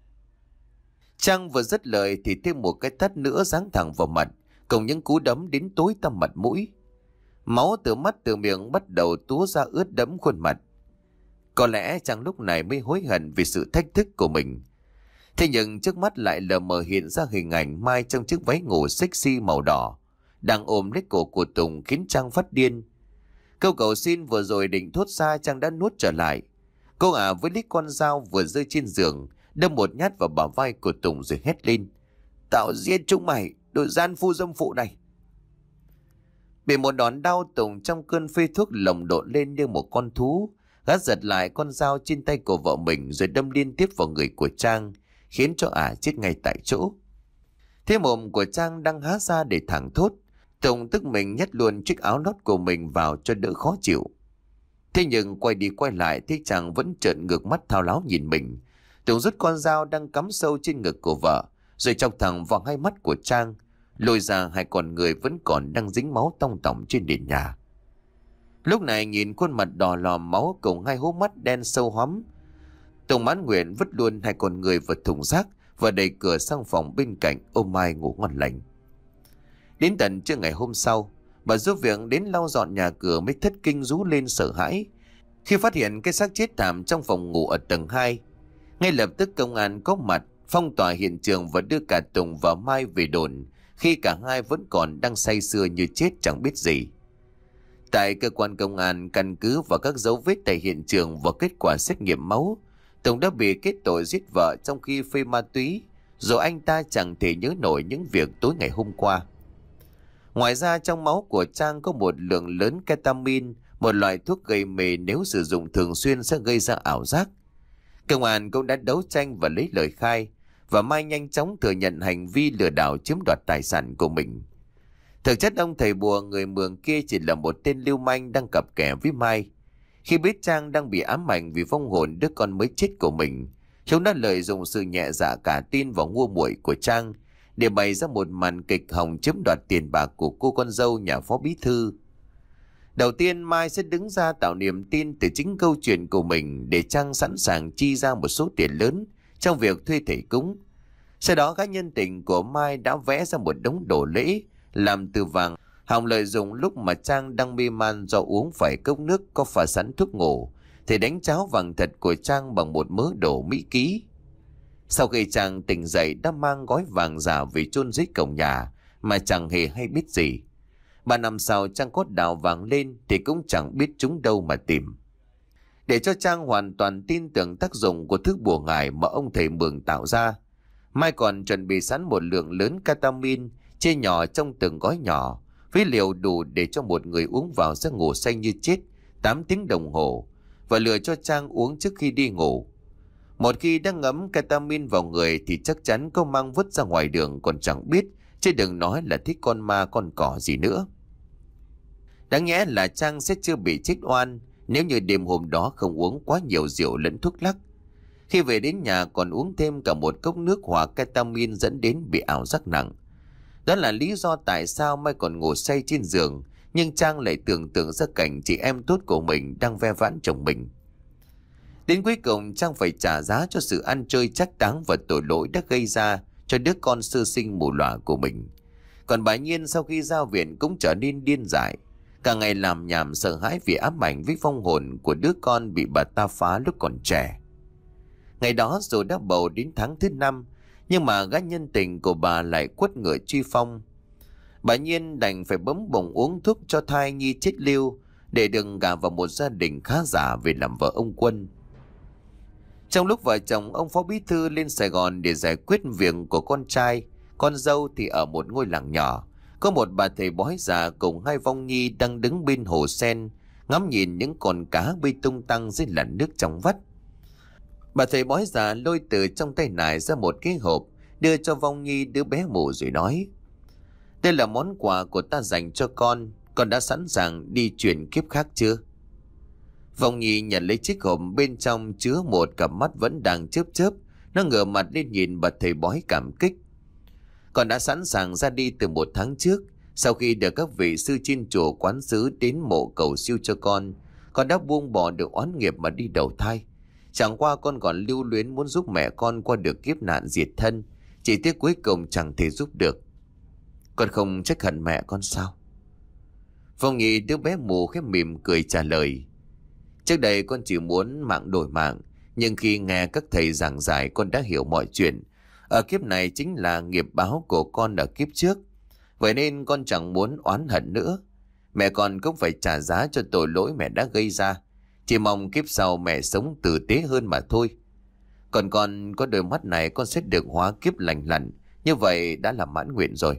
Trang vừa dứt lời thì thêm một cái tát nữa giáng thẳng vào mặt, cùng những cú đấm đến tối tăm mặt mũi. Máu từ mắt từ miệng bắt đầu túa ra ướt đẫm khuôn mặt. Có lẽ Trang lúc này mới hối hận vì sự thách thức của mình. Thế nhưng trước mắt lại lờ mờ hiện ra hình ảnh Mai trong chiếc váy ngủ sexy màu đỏ đang ôm lấy cổ của Tùng khiến Trang phát điên. Câu cầu xin vừa rồi định thốt ra Trang đã nuốt trở lại. Cô ả với lấy con dao vừa rơi trên giường đâm một nhát vào bả vai của Tùng rồi hét lên. Tao giết chúng mày, đồ gian phu dâm phụ này. Bị một đòn đau, Tùng trong cơn phê thuốc lồng độn lên như một con thú, gắt giật lại con dao trên tay của vợ mình rồi đâm liên tiếp vào người của Trang, khiến cho ả chết ngay tại chỗ. Thế mồm của Trang đang há ra để thẳng thốt, Tùng tức mình nhét luôn chiếc áo lót của mình vào cho đỡ khó chịu. Thế nhưng quay đi quay lại thấy Trang vẫn trợn ngược mắt thao láo nhìn mình. Tùng rút con dao đang cắm sâu trên ngực của vợ rồi chọc thẳng vào hai mắt của Trang, lôi ra hai con người vẫn còn đang dính máu tong tỏng trên nền nhà. Lúc này nhìn khuôn mặt đỏ lòm máu cùng hai hố mắt đen sâu hoắm, Tùng mãn nguyện vứt luôn hai con người vào thùng rác và đẩy cửa sang phòng bên cạnh ôm Mai ngủ ngon lành. Đến tận trưa ngày hôm sau, bà giúp việc đến lau dọn nhà cửa mới thất kinh rú lên sợ hãi khi phát hiện cái xác chết thảm trong phòng ngủ ở tầng hai. Ngay lập tức công an có mặt phong tỏa hiện trường và đưa cả Tùng và Mai về đồn khi cả hai vẫn còn đang say sưa như chết chẳng biết gì. Tại cơ quan công an, căn cứ vào các dấu vết tại hiện trường và kết quả xét nghiệm máu, Tùng đã bị kết tội giết vợ trong khi phê ma túy, rồi anh ta chẳng thể nhớ nổi những việc tối ngày hôm qua. Ngoài ra trong máu của Trang có một lượng lớn ketamine, một loại thuốc gây mê nếu sử dụng thường xuyên sẽ gây ra ảo giác. Công an cũng đã đấu tranh và lấy lời khai, và Mai nhanh chóng thừa nhận hành vi lừa đảo chiếm đoạt tài sản của mình. Thực chất ông thầy bùa người Mường kia chỉ là một tên lưu manh đang cặp kè với Mai. Khi biết Trang đang bị ám ảnh vì vong hồn đứa con mới chết của mình, chúng đã lợi dụng sự nhẹ dạ cả tin và ngu muội của Trang để bày ra một màn kịch hòng chiếm đoạt tiền bạc của cô con dâu nhà phó bí thư. Đầu tiên Mai sẽ đứng ra tạo niềm tin từ chính câu chuyện của mình để Trang sẵn sàng chi ra một số tiền lớn trong việc thuê thầy cúng. Sau đó các nhân tình của Mai đã vẽ ra một đống đồ lễ làm từ vàng, hòng lợi dụng lúc mà Trang đang mê man do uống phải cốc nước có pha sẵn thuốc ngủ thì đánh cháo vàng thật của Trang bằng một mớ đồ mỹ ký. Sau khi Trang tỉnh dậy đã mang gói vàng giả về chôn dưới cổng nhà mà chẳng hề hay biết gì. Ba năm sau Trang cốt đào vàng lên thì cũng chẳng biết chúng đâu mà tìm. Để cho Trang hoàn toàn tin tưởng tác dụng của thứ bùa ngải mà ông thầy Mường tạo ra, Mai còn chuẩn bị sẵn một lượng lớn ketamine chia nhỏ trong từng gói nhỏ, với liều đủ để cho một người uống vào sẽ ngủ say như chết tám tiếng đồng hồ, và lừa cho Trang uống trước khi đi ngủ. Một khi đã ngấm ketamine vào người thì chắc chắn có mang vứt ra ngoài đường còn chẳng biết, chứ đừng nói là thích con ma con cỏ gì nữa. Đáng nhẽ là Trang sẽ chưa bị chết oan nếu như đêm hôm đó không uống quá nhiều rượu lẫn thuốc lắc. Khi về đến nhà còn uống thêm cả một cốc nước hòa ketamine dẫn đến bị ảo giác nặng. Đó là lý do tại sao Mai còn ngủ say trên giường, nhưng Trang lại tưởng tượng ra cảnh chị em tốt của mình đang ve vãn chồng mình. Đến cuối cùng Trang phải trả giá cho sự ăn chơi trác táng và tội lỗi đã gây ra cho đứa con sơ sinh mù lòa của mình. Còn bà Nhiên sau khi ra viện cũng trở nên điên dại, cả ngày làm nhảm sợ hãi vì ám ảnh với vong hồn của đứa con bị bà ta phá lúc còn trẻ. Ngày đó dù đã bầu đến tháng thứ năm, nhưng mà gã nhân tình của bà lại quất ngựa truy phong. Bà Nhiên đành phải bấm bụng uống thuốc cho thai nhi chết lưu để đừng gả vào một gia đình khá giả về làm vợ ông Quân. Trong lúc vợ chồng ông Phó Bí Thư lên Sài Gòn để giải quyết việc của con trai, con dâu thì ở một ngôi làng nhỏ, có một bà thầy bói già cùng hai vong nhi đang đứng bên hồ sen, ngắm nhìn những con cá bơi tung tăng dưới làn nước trong vắt. Bà thầy bói già lôi từ trong tay nải ra một cái hộp, đưa cho vong nhi đứa bé mù rồi nói: "Đây là món quà của ta dành cho con, con đã sẵn sàng đi chuyển kiếp khác chưa?" Vong nhi nhận lấy chiếc hộp, bên trong chứa một cặp mắt vẫn đang chớp chớp. Nó ngửa mặt lên nhìn bà thầy bói cảm kích. "Con đã sẵn sàng ra đi từ một tháng trước. Sau khi được các vị sư trên chùa quán xứ đến mộ cầu siêu cho con, con đã buông bỏ được oán nghiệp mà đi đầu thai. Chẳng qua con còn lưu luyến muốn giúp mẹ con qua được kiếp nạn diệt thân, chỉ tiếc cuối cùng chẳng thể giúp được. Con không trách hận mẹ con sao?" Vong nhi đứa bé mù khép mỉm cười trả lời: "Trước đây con chỉ muốn mạng đổi mạng, nhưng khi nghe các thầy giảng giải con đã hiểu mọi chuyện. Ở kiếp này chính là nghiệp báo của con ở kiếp trước. Vậy nên con chẳng muốn oán hận nữa. Mẹ con cũng phải trả giá cho tội lỗi mẹ đã gây ra. Chỉ mong kiếp sau mẹ sống tử tế hơn mà thôi. Còn con có đôi mắt này con sẽ được hóa kiếp lành lặn. Như vậy đã là mãn nguyện rồi."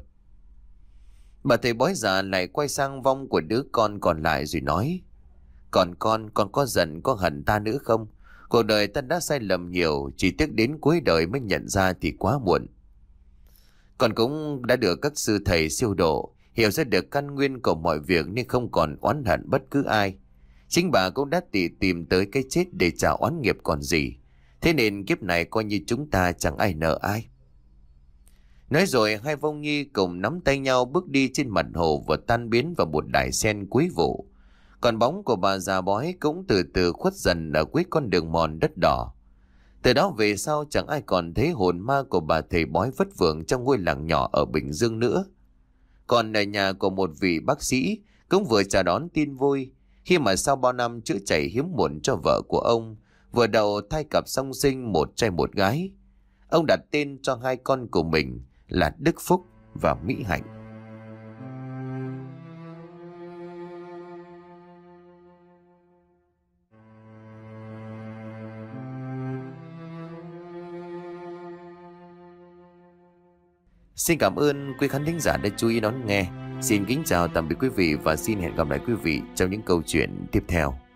Bà thầy bói già lại quay sang vong của đứa con còn lại rồi nói: "Còn con, con có giận có hận ta nữa không? Cuộc đời ta đã sai lầm nhiều, chỉ tiếc đến cuối đời mới nhận ra thì quá muộn. Con cũng đã được các sư thầy siêu độ, hiểu ra được căn nguyên của mọi việc nên không còn oán hận bất cứ ai. Chính bà cũng đã tỉ tìm tới cái chết để trả oán nghiệp còn gì. Thế nên kiếp này coi như chúng ta chẳng ai nợ ai." Nói rồi hai vong nhi cùng nắm tay nhau bước đi trên mặt hồ và tan biến vào một đài sen cuối vụ. Còn bóng của bà già bói cũng từ từ khuất dần ở cuối con đường mòn đất đỏ. Từ đó về sau chẳng ai còn thấy hồn ma của bà thầy bói vất vưởng trong ngôi làng nhỏ ở Bình Dương nữa. Còn ở nhà của một vị bác sĩ cũng vừa chào đón tin vui, khi mà sau bao năm chữa chạy hiếm muộn cho vợ của ông, vừa đầu thai cặp song sinh một trai một gái. Ông đặt tên cho hai con của mình là Đức Phúc và Mỹ Hạnh. Xin cảm ơn quý khán thính giả đã chú ý đón nghe. Xin kính chào tạm biệt quý vị và xin hẹn gặp lại quý vị trong những câu chuyện tiếp theo.